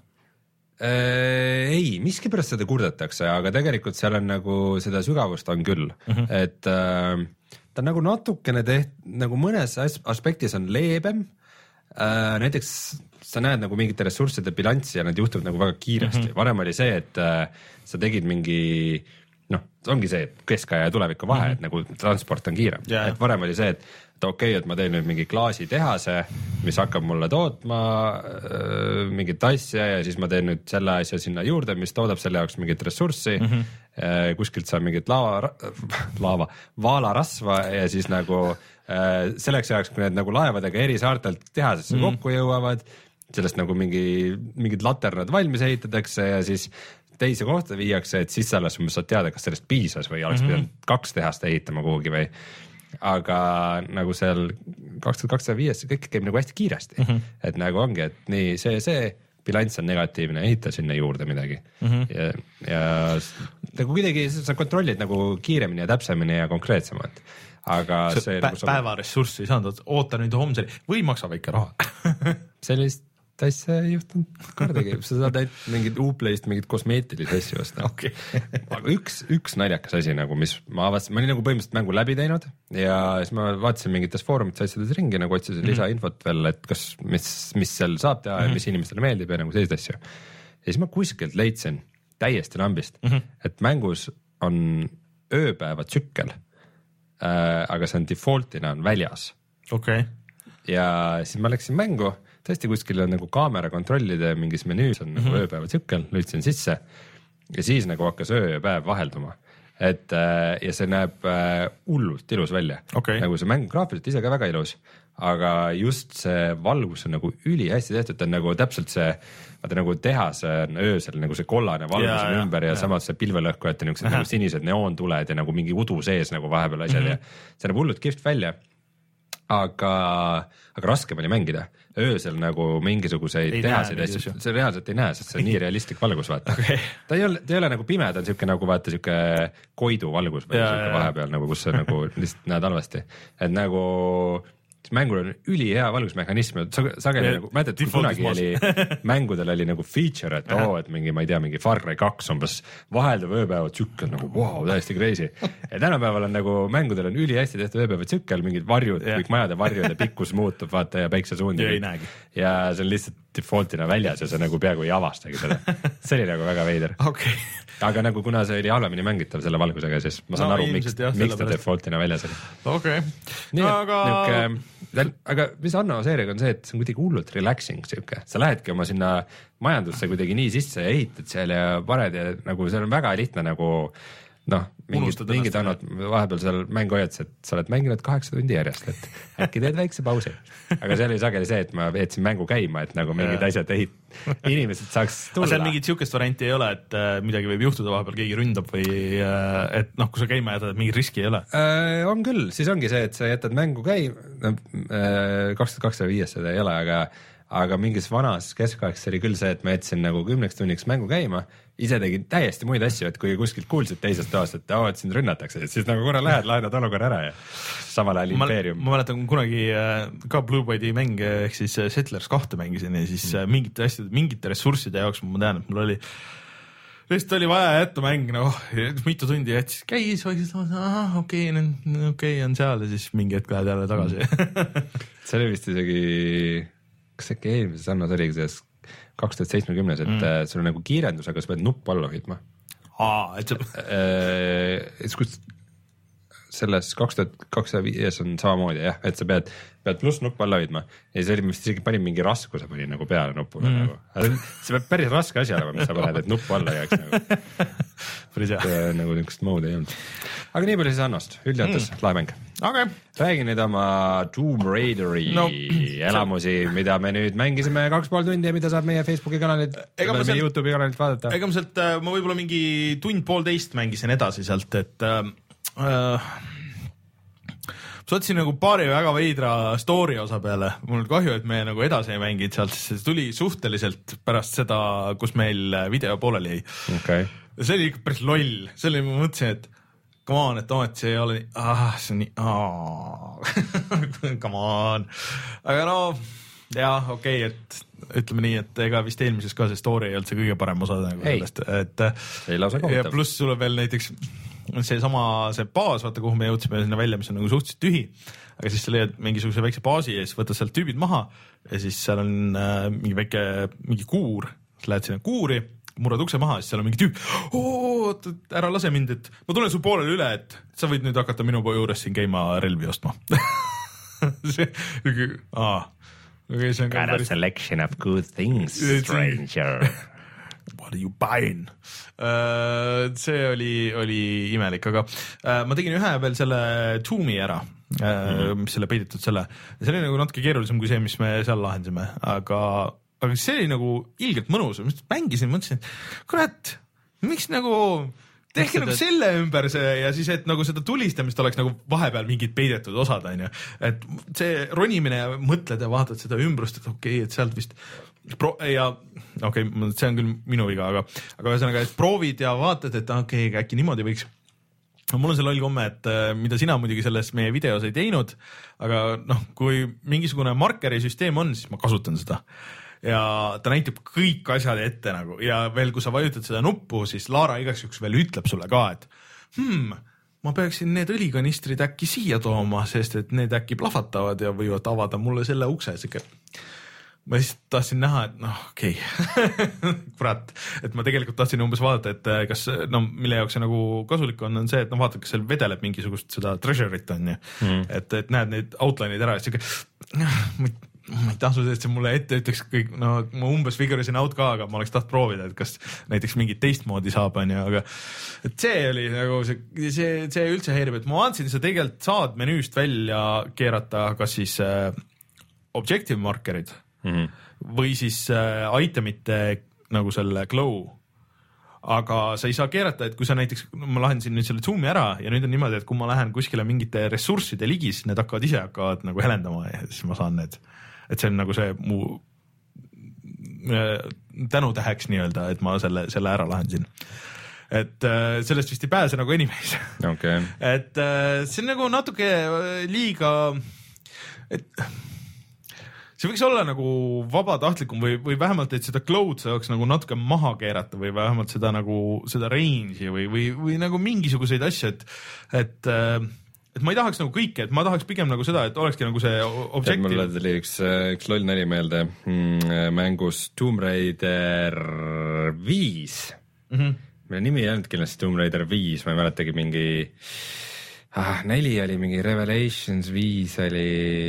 Speaker 2: Äh, ei, miskipärast seda kurdetakse, aga tegelikult seal on nagu seda sügavust on küll mm, -hmm. et äh, ta on nagu natukene teht-, nagu mõnes aspektis on leebem äh,, näiteks sa näed nagu mingite ressursside bilanssi ja nad juhtuvad nagu väga kiiresti mm, -hmm. varem oli see, et äh, sa tegid mingi noh, ongi see, et keskaja ja tuleviku vahe mm, -hmm. et nagu transport on kiirem yeah., et varem oli see, et et okei okay,, et ma teen nüüd mingi klaasitehase, mis hakkab mulle tootma äh, mingit asja ja siis ma teen nüüd selle asja sinna juurde, mis toodab selle jaoks mingit ressurssi mm, -hmm. äh, kuskilt saab mingit laava, laava, vaalarasva ja siis nagu äh, selleks ajaks, kui need nagu laevadega eri saartelt tehasesse mm -hmm. kokku jõuavad, sellest nagu mingi, mingid laternad valmis ehitatakse ja siis teise kohta viiakse, et siis alles saad teada, kas sellest piisas või oleks mm -hmm. pidanud kaks tehast ehitama kuhugi või aga nagu seal kaks tuhat kakssada viis see kõik käib nagu hästi kiiresti mm, -hmm. et nagu ongi, et nii see, see bilanss on negatiivne, ehita sinna juurde midagi mm -hmm. ja, ja nagu kuidagi sa kontrollid nagu kiiremini ja täpsemini ja konkreetsemalt, aga see, see
Speaker 1: pä nagu päeva ressurssi ei saanud, oota nüüd homseni või maksa väike raha
Speaker 2: sellist asja ei juhtunud kordagi, sa saad ainult mingid Uplayst mingid kosmeetilisi asju osta
Speaker 1: okay.
Speaker 2: aga üks, üks naljakas asi nagu, mis ma avastasin, ma olin nagu põhimõtteliselt mängu läbi teinud ja siis ma vaatasin mingites foorumites asjades ringi, nagu otsisin mm -hmm. lisainfot veel, et kas, mis, mis seal saab teha mm -hmm. ja mis inimestele meeldib ja nagu selliseid asju. Ja siis ma kuskilt leidsin täiesti lambist mm, -hmm. et mängus on ööpäeva tsükkel äh,, aga see on defaultina on väljas
Speaker 1: okay.
Speaker 2: ja siis ma läksin mängu tõesti kuskil on nagu kaamera kontrollida mingis menüüs on nagu mm -hmm. ööpäeva tsükkel, lülitsin sisse ja siis nagu hakkas öö ja päev vahelduma. Et ja see näeb hullult ilus välja
Speaker 1: okay.,
Speaker 2: nagu see mäng graafiliselt ise ka väga ilus, aga just see valgus on nagu ülihästi tehtud, ta on nagu täpselt see, vaata nagu tehas on öösel nagu see kollane valgus ja, on ümber ja, ja samas see pilvelõhkujate niisugused nagu sinised neoontuled ja nagu mingi udu sees nagu vahepeal asjad mm -hmm. ja see näeb hullult kihvt välja. aga, aga raskem oli mängida öösel nagu mingisuguseid tehaseid asju, see reaalselt ei näe, sest see on nii realistlik valgus, vaata okay.. ta ei ole, ta ei ole nagu pime, ta on siuke nagu vaata siuke koidu valgus või siuke vahepeal nagu, kus sa nagu lihtsalt näed halvasti, et nagu mängul on ülihea valgusmehhanism, sageli nagu, mäletad, kui kunagi oli, mängudel oli nagu feature, et oo, et mingi, ma ei tea, mingi Far Cry kaks umbes vaheldav ööpäeva tsükkel nagu wow, täiesti crazy. Ja tänapäeval on nagu mängudel on ülihästi tehtud ööpäeva tsükkel, mingid varjud, kõik majade varjude pikkus muutub, vaata ja päiksesuundi. Ja see on lihtsalt defaultina väljas ja see nagu peaaegu ei avastagi seda. See oli nagu väga veider.
Speaker 1: Okay.
Speaker 2: Aga nagu kuna see oli halvemini mängitav selle valgusega, siis ma saan no, aru, miks, miks ta defaultina väljas oli.
Speaker 1: Okei.
Speaker 2: Okay. Aga... Niuke, aga mis Anno seeriaga on see, et see on kuidagi hullult relaxing siuke, sa lähedki oma sinna majandusse kuidagi nii sisse ja ehitad seal ja paned ja nagu seal on väga lihtne nagu noh, mingid, mingid annad vahepeal seal mängu hoiad, et sa oled mänginud kaheksa tundi järjest, et äkki teed väikse pausi. Aga see oli sageli see, et ma veetsin mängu käima, et nagu mingid ja. asjad ehit-, inimesed saaks tulla.
Speaker 1: Aga seal mingit siukest varianti ei ole, et äh, midagi võib juhtuda vahepeal, keegi ründab või äh, et noh, kui sa käima jätad, et mingit riski ei ole
Speaker 2: äh,? On küll, siis ongi see, et sa jätad mängu käima, äh, kaks tuhat kakssada viis seda ei ole, aga aga mingis vanas keskaegses oli küll see, et ma jätsin nagu kümneks tunniks mängu käima, ise tegin täiesti muid asju, et kui kuskilt kuulsid teisest toast, et oo, et sind rünnatakse, et siis nagu korra lähed, lahenad olukorra ära ja samal ajal Imperium.
Speaker 1: Ma mäletan kunagi ka Blue Byte'i mänge ehk siis Settlers kahte mängisin ja siis mm. mingite asjade, mingite ressursside jaoks ma tean, et mul oli lihtsalt oli vaja jätta mäng, noh, mitu tundi jättis käis, vaikselt, ah, okei okay,, okei okay, on seal ja siis mingi hetk lähed jälle tagasi
Speaker 2: mm. see oli vist isegi kas äkki eelmises annas oligi selles kaks tuhat seitsmekümnes, et mm. sul on nagu kiirendus, aga sa pead nuppu alla hoidma.
Speaker 1: Aa, et
Speaker 2: see... selles kaks tuhat kakssada viis on samamoodi jah, et sa pead, pead pluss nuppu alla hoidma ja see oli vist isegi panin mingi raskuse pani nagu peale nupule mm. nagu. See peab päris raske asi olema, mis sa paned, et nuppu alla jääks nagu.
Speaker 1: Päris jah.
Speaker 2: Nagu niisugust moodi ei olnud. Aga nii palju siis Annost, üldjootes mm. laemäng.
Speaker 1: Okay.
Speaker 2: Räägin nüüd oma Tomb Raideri no, elamusi, mida me nüüd mängisime kaks pool tundi ja mida saab meie Facebooki kanalilt, meie YouTube'i kanalilt vaadata.
Speaker 1: Ega ma sealt, ma võib-olla mingi tund poolteist mängisin edasi sealt, et äh, ma saatsin nagu paari väga veidra story osa peale, mul on kahju, et me nagu edasi ei mänginud sealt, sest see tuli suhteliselt pärast seda, kus meil video pooleli jäi.
Speaker 2: Okay.
Speaker 1: See oli ikka päris loll, see oli, ma mõtlesin, et come on, et ometi see ei ole nii, ah, see on nii, aah, come on. Aga no, jah, okei, okay, et ütleme nii, et ega vist eelmises ka see story ei olnud see kõige parem osa nagu sellest, et
Speaker 2: ei lausa kohutav.
Speaker 1: Ja pluss sulle veel näiteks see sama, see baas, vaata kuhu me jõudsime sinna välja, mis on nagu suhteliselt tühi, aga siis sa leiad mingisuguse väikse baasi ja siis võtad sealt tüübid maha ja siis seal on äh, mingi väike, mingi kuur, sa lähed sinna kuuri, murrad ukse maha, siis seal on mingi tüüp, ooo, ära lase mind, et ma tulen su poolele üle, et sa võid nüüd hakata minu juures siin käima relvi ostma. see, aa, okay, see on
Speaker 2: got a päris... selection of good things, stranger.
Speaker 1: What are you buying? Uh, see oli, oli imelik, aga uh, ma tegin ühe veel selle Toom'i ära, uh, mm. mis selle peidetud selle, see oli nagu natuke keerulisem kui see, mis me seal lahendasime, aga aga see oli nagu ilgelt mõnus, mängisin, mõtlesin, kurat, miks nagu tehke nagu selle ümber see ja siis, et nagu seda tulistamist oleks nagu vahepeal mingid peidetud osad, on ju. Et see ronimine ja mõtled ja vaatad seda ümbrust, et okei, okay, et sealt vist pro- ja okei, okay, see on küll minu viga, aga, aga ühesõnaga, et proovid ja vaatad, et okei, okay, äkki niimoodi võiks. Mul on see loll komme, et mida sina muidugi selles meie videos ei teinud, aga noh, kui mingisugune markeri süsteem on, siis ma kasutan seda. Ja ta näitab kõik asjad ette nagu ja veel kui sa vajutad seda nuppu, siis Laara igaks juks veel ütleb sulle ka, et hmm, ma peaksin need õlikanistrid äkki siia tooma, sest et need äkki plahvatavad ja võivad avada mulle selle ukse. Ma siis tahtsin näha, et noh, okei, okay. kurat, et ma tegelikult tahtsin umbes vaadata, et kas, no mille jaoks see nagu kasulik on, on see, et no vaatad, kas seal vedeleb mingisugust seda treasure'it on ju, mm. et, et näed neid outline'id ära ja siuke, ma ei tasu, et see mulle ette ütleks kõik, no ma umbes figurisin out ka, aga ma oleks taht proovida, et kas näiteks mingit teistmoodi saab, on ju, aga et see oli nagu see, see, see üldse häirib, et ma vaatasin, sa tegelikult saad menüüst välja keerata kas siis äh, objective markerid mm-hmm. või siis äh, itemite nagu selle glow, aga sa ei saa keerata, et kui sa näiteks, ma lahendasin nüüd selle zoom'i ära ja nüüd on niimoodi, et kui ma lähen kuskile mingite ressursside ligis, need hakkavad ise hakkavad nagu helendama ja siis ma saan need, et see on nagu see mu tänutäheks nii-öelda, et ma selle, selle ära lahendasin. Et äh, sellest vist ei pääse nagu anyways.
Speaker 2: Okay.
Speaker 1: et äh, see on nagu natuke liiga, et see võiks olla nagu vabatahtlikum või, või vähemalt, et seda glow'd saaks nagu natuke maha keerata või vähemalt seda nagu, seda range'i või, või, või nagu mingisuguseid asju, et, et äh, et ma ei tahaks nagu kõike, et ma tahaks pigem nagu seda, et olekski nagu see objektiiv.
Speaker 2: Mulle tuli üks, üks loll nali meelde mm, mängus Tomb Raider viis mm-hmm. mille nimi ei olnud kindlasti Tomb Raider viis, ma ei mäletagi mingi ah, neli oli mingi Revelations, viis oli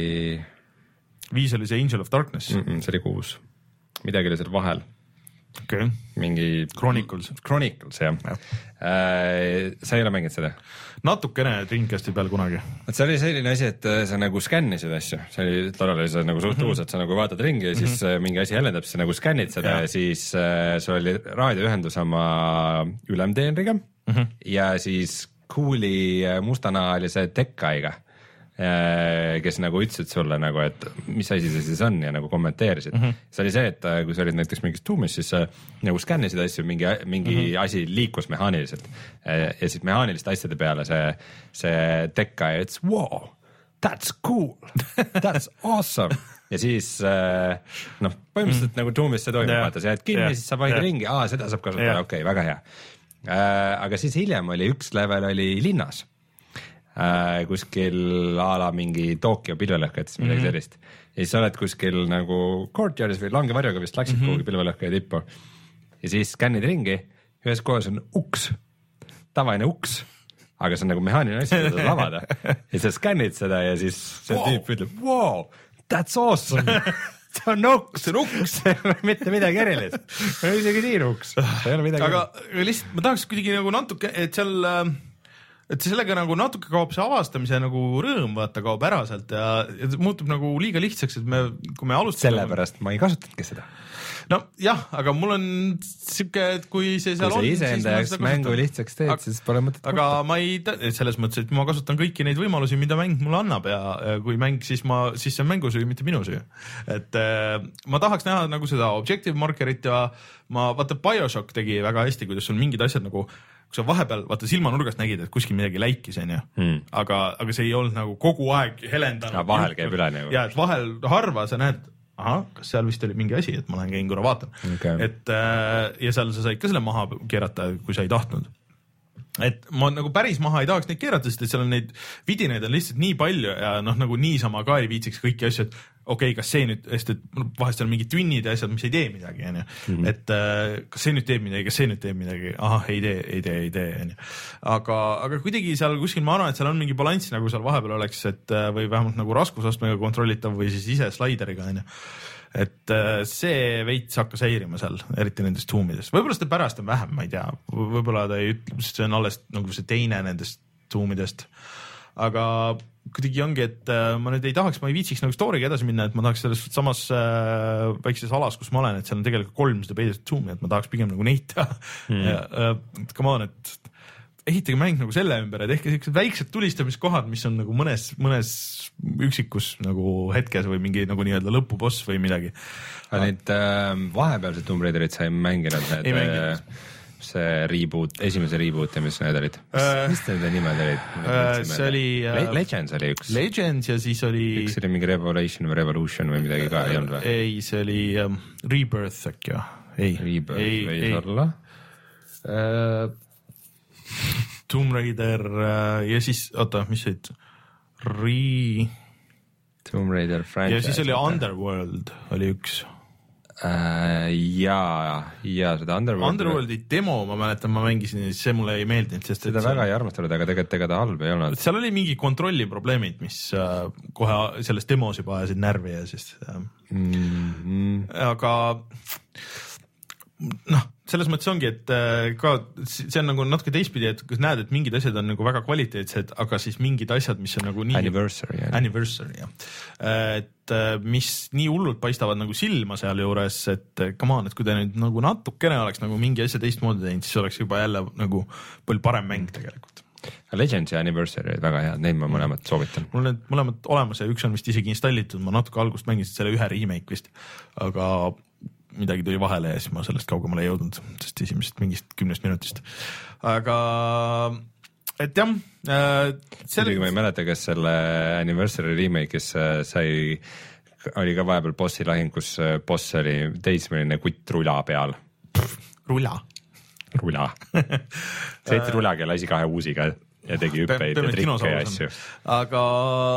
Speaker 1: viis oli see Angel of Darkness
Speaker 2: mm-mm, see oli kuus, midagi oli seal vahel
Speaker 1: okay.
Speaker 2: mingi
Speaker 1: Chronicles
Speaker 2: Chronicles jah ja. Äh, sa ei ole mänginud seda?
Speaker 1: Natukene Dreamcasti peal kunagi.
Speaker 2: Et see oli selline asi, et sa nagu skännisid asju, see oli, tollal oli see nagu suht uus, et sa nagu vaatad ringi ja siis mm-hmm. mingi asi jällendab, sa nagu skännid seda ja, ja siis äh, sul oli raadioühendus oma ülemteenriga mm-hmm. ja siis kuuli mustanahalise tekkaiga, äh, kes nagu ütlesid sulle nagu, et mis asi see siis on ja nagu kommenteerisid mm-hmm. see oli see, et kui sa olid näiteks mingis tuumis, siis sa nagu skännisid asju, mingi, mingi mm-hmm. asi liikus mehaaniliselt ja siis mehaaniliste asjade peale see, see tekka ja ütles wow, that's cool, that's awesome ja siis noh, põhimõtteliselt mm. nagu tuumis see toimub, vaata, sa jääd kinni yeah., siis sa vaid yeah. ringi, aa, seda saab kasutada yeah., okei okay,, väga hea äh, aga siis hiljem oli üks level oli linnas äh, kuskil a la mingi Tokyo pilvelõhkajates midagi mm-hmm. sellist ja siis sa oled kuskil nagu courtyardis või langevarjuga vist läksid mm-hmm. kuhugi pilvelõhkaja tippu ja siis skännid ringi, ühes kohas on uks, tavaline uks, aga see on nagu mehaaniline asi, seda saab avada ja sa skännid seda ja siis see wow. tüüp ütleb wow, that's awesome see on uks, see on uks mitte midagi erilist, isegi nii uks ei ole midagi
Speaker 1: aga erilist. Lihtsalt ma tahaks kuidagi nagu natuke, et seal et sellega nagu natuke kaob see avastamise nagu rõõm, vaata, kaob ära sealt ja, ja muutub nagu liiga lihtsaks, et me, kui me alustame
Speaker 2: sellepärast ma ei kasutanudki seda
Speaker 1: no jah, aga mul on siuke, et kui see seal
Speaker 2: kui on, siis enda jaoks mängu lihtsaks teed, siis pole mõtet
Speaker 1: aga kohta. Ma ei, selles mõttes, et ma kasutan kõiki neid võimalusi, mida mäng mulle annab ja kui mäng, siis ma, siis see on mängu süü, mitte minu süü. Et äh, ma tahaks näha nagu seda objective markerit ja ma, vaata BioShock tegi väga hästi, kuidas sul mingid asjad nagu, kui sa vahepeal, vaata silmanurgast nägid, et kuskil midagi läikis, on ju, hmm. aga, aga see ei olnud nagu kogu aeg helendanud.
Speaker 2: Ja vahel käib üle nagu.
Speaker 1: Ja, et vahel harva sa näed, aha, kas seal vist oli mingi asi, et ma lähen käin korra vaatan okay. et äh, ja seal sa said ka selle maha keerata, kui sa ei tahtnud, et ma nagu päris maha ei tahaks neid keerata, sest et seal on neid vidineid on lihtsalt nii palju ja noh, nagu niisama ka ei viitsiks kõiki asju, et okei okay,, kas see nüüd, sest et vahest on mingid tünnid ja asjad, mis ei tee midagi, on ju, et äh, kas see nüüd teeb midagi, kas see nüüd teeb midagi, ahah, ei tee, ei tee, ei tee, on ju, aga, aga kuidagi seal kuskil ma arvan, et seal on mingi balanss nagu seal vahepeal oleks, et või vähemalt nagu raskusastmega kontrollitav või siis ise slaideriga, on ju, et see veits hakkas häirima seal, eriti nendest tuumidest, võib-olla seda pärast on vähem, ma ei tea, võib-olla ta ei ütle, sest see on alles nagu see teine nendest tuumidest, aga kuidagi ongi, et ma nüüd ei tahaks, ma ei viitsiks nagu story'ga edasi minna, et ma tahaks selles samas äh, väikses alas, kus ma olen, et seal on tegelikult kolmsada peidetud zoom'i, et ma tahaks pigem nagu neid teha mm. ja äh, come on, et ehitage mäng nagu selle ümber, et ehk sellised väiksed tulistamiskohad, mis on nagu mõnes, mõnes üksikus nagu hetkes või mingi nagu nii-öelda lõpuboss või midagi.
Speaker 2: aga neid äh, vahepealsed Tomb Raiderid sa ei mänginud?
Speaker 1: Ei mänginud.
Speaker 2: See reboot, esimese reboot ja mis need olid?
Speaker 1: Uh,
Speaker 2: mis nende nimed olid?
Speaker 1: Uh, see oli uh,
Speaker 2: Le Legends oli üks.
Speaker 1: Legends ja siis oli
Speaker 2: üks oli mingi Revelation või Revolution või midagi ka uh, ei olnud või?
Speaker 1: Ei, see oli um, Rebirth äkki või? Ei.
Speaker 2: Rebirth ei, võis ei. olla?
Speaker 1: Uh, Tomb Raider uh, ja siis, oota, mis see Re...
Speaker 2: Tomb Raider franchise.
Speaker 1: Ja siis oli Underworld oli üks.
Speaker 2: äh, ja, ja seda Underworld
Speaker 1: Underworldi demo ma mäletan, ma mängisin, see mulle ei meeldinud, sest
Speaker 2: seda väga ei armastanud, aga tegelikult ega ta halb ei olnud.
Speaker 1: Seal oli mingi kontrolli probleemid, mis äh, kohe selles demos juba ajasid närvi ja siis äh, mm-hmm. aga noh, selles mõttes ongi, et ka see on nagu natuke teistpidi, et kas näed, et mingid asjad on nagu väga kvaliteetsed, aga siis mingid asjad, mis on nagu nii
Speaker 2: anniversary, jah.
Speaker 1: anniversary jah. Et mis nii hullult paistavad nagu silma seal juures, et come on, et kui ta nüüd nagu natukene oleks nagu mingi asja teistmoodi teinud, siis oleks juba jälle nagu palju parem mäng tegelikult.
Speaker 2: Legends ja Anniversary olid väga head, neid ma mõlemad soovitan.
Speaker 1: Mul need mõlemad olemas ja üks on vist isegi installitud, ma natuke algust mängisin selle ühe remake vist, aga midagi tuli vahele ja siis ma sellest kaugemale ei jõudnud, sest esimesest mingist kümnest minutist. Aga et jah äh,
Speaker 2: selle... ma ei mäleta, kas selle Anniversary remake'is sai, oli ka vahepeal bossi lahing, kus boss oli teismeline kutt rula peal.
Speaker 1: Rula?
Speaker 2: Rula. Seeti rula, kelle lasi kahe uusiga ja tegi hüppeid ja trikke ja asju.
Speaker 1: Aga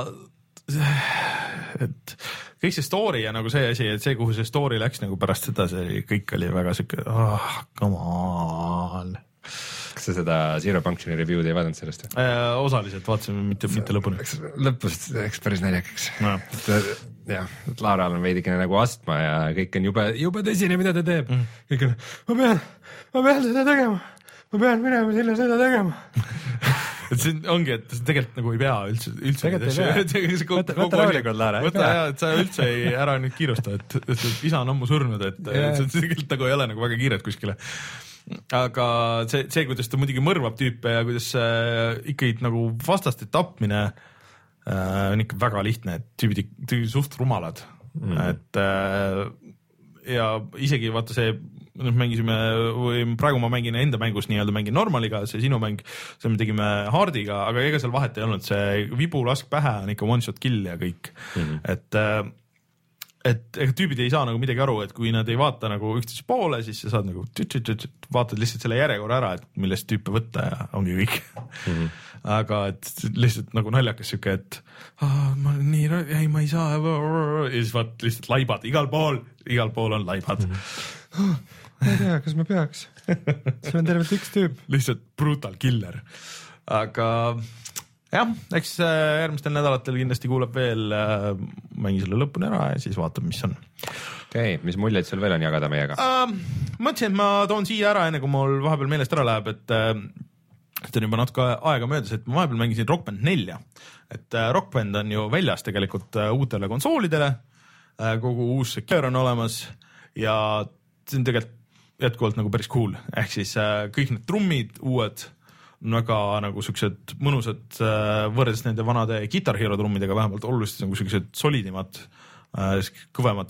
Speaker 1: et kõik see story ja nagu see asi, et see, kuhu see story läks nagu pärast seda, see kõik oli väga siuke, oh, come on.
Speaker 2: Kas sa seda Zero Functioni review'd ei vaadanud sellest?
Speaker 1: Äh, osaliselt vaatasime, mitte, mitte lõpuni.
Speaker 2: Lõpus läks päris naljakaks.
Speaker 1: No.
Speaker 2: jah, et Laaral on veidikene nagu astma ja kõik on jube, jube tõsine, mida ta teeb. Mm. Kõik on, ma pean, ma pean seda tegema. Ma pean minema sinna seda tegema.
Speaker 1: et see ongi, et tegelikult nagu ei pea üldse, üldse
Speaker 2: tegelikult ei pea. Võta, võta rahulikult, Laara.
Speaker 1: Võta ja, et sa üldse ei, ära nüüd kiirusta, et, et isa on ammu surnud, et yeah. see tegelikult nagu ei ole nagu väga kiiret kuskile. Aga see, see, kuidas ta muidugi mõrvab tüüpe ja kuidas äh, ikkagi nagu vastaste tapmine äh, on ikka väga lihtne, et tüübid ikka suht rumalad. Mm. Et äh, ja isegi vaata see noh, mängisime, või praegu ma mängin enda mängus nii-öelda mängin normaliga, see sinu mäng, see me tegime hardiga, aga ega seal vahet ei olnud, see vibu lask pähe on ikka one shot kill ja kõik. Mm-hmm. Et, et ega tüübid ei saa nagu midagi aru, et kui nad ei vaata nagu üksteise poole, siis sa saad nagu tüt, tüt, tüt, vaatad lihtsalt selle järjekorra ära, et millest tüüpe võtta ja ongi kõik. Mm-hmm. Aga et lihtsalt nagu naljakas siuke, et ah, ma nii, ei, ma ei saa ja siis vaat lihtsalt laibad igal pool, igal pool on laibad.
Speaker 2: Mm-hmm. ma ei tea, kas ma peaks. See on tervelt üks tüüp.
Speaker 1: Lihtsalt brutal killer. Aga jah, eks järgmistel nädalatel kindlasti kuuleb veel, mängi selle lõpuni ära ja siis vaatab, mis on.
Speaker 2: Okei, okay, mis muljed sul veel on jagada meiega?
Speaker 1: Uh, mõtlesin, et ma toon siia ära, enne kui mul vahepeal meelest ära läheb, et et on juba natuke aega möödas, et ma vahepeal mängisin Rock Band nelja. Et Rock Band on ju väljas tegelikult uutele konsoolidele, kogu uus secure on olemas ja see on tegelikult jätkuvalt nagu päris cool, ehk siis äh, kõik need trummid uued on väga nagu siuksed mõnusad äh, võrreldes nende vanade Guitar Hero trummidega vähemalt oluliselt nagu siuksed solidimad äh,, kkõvemad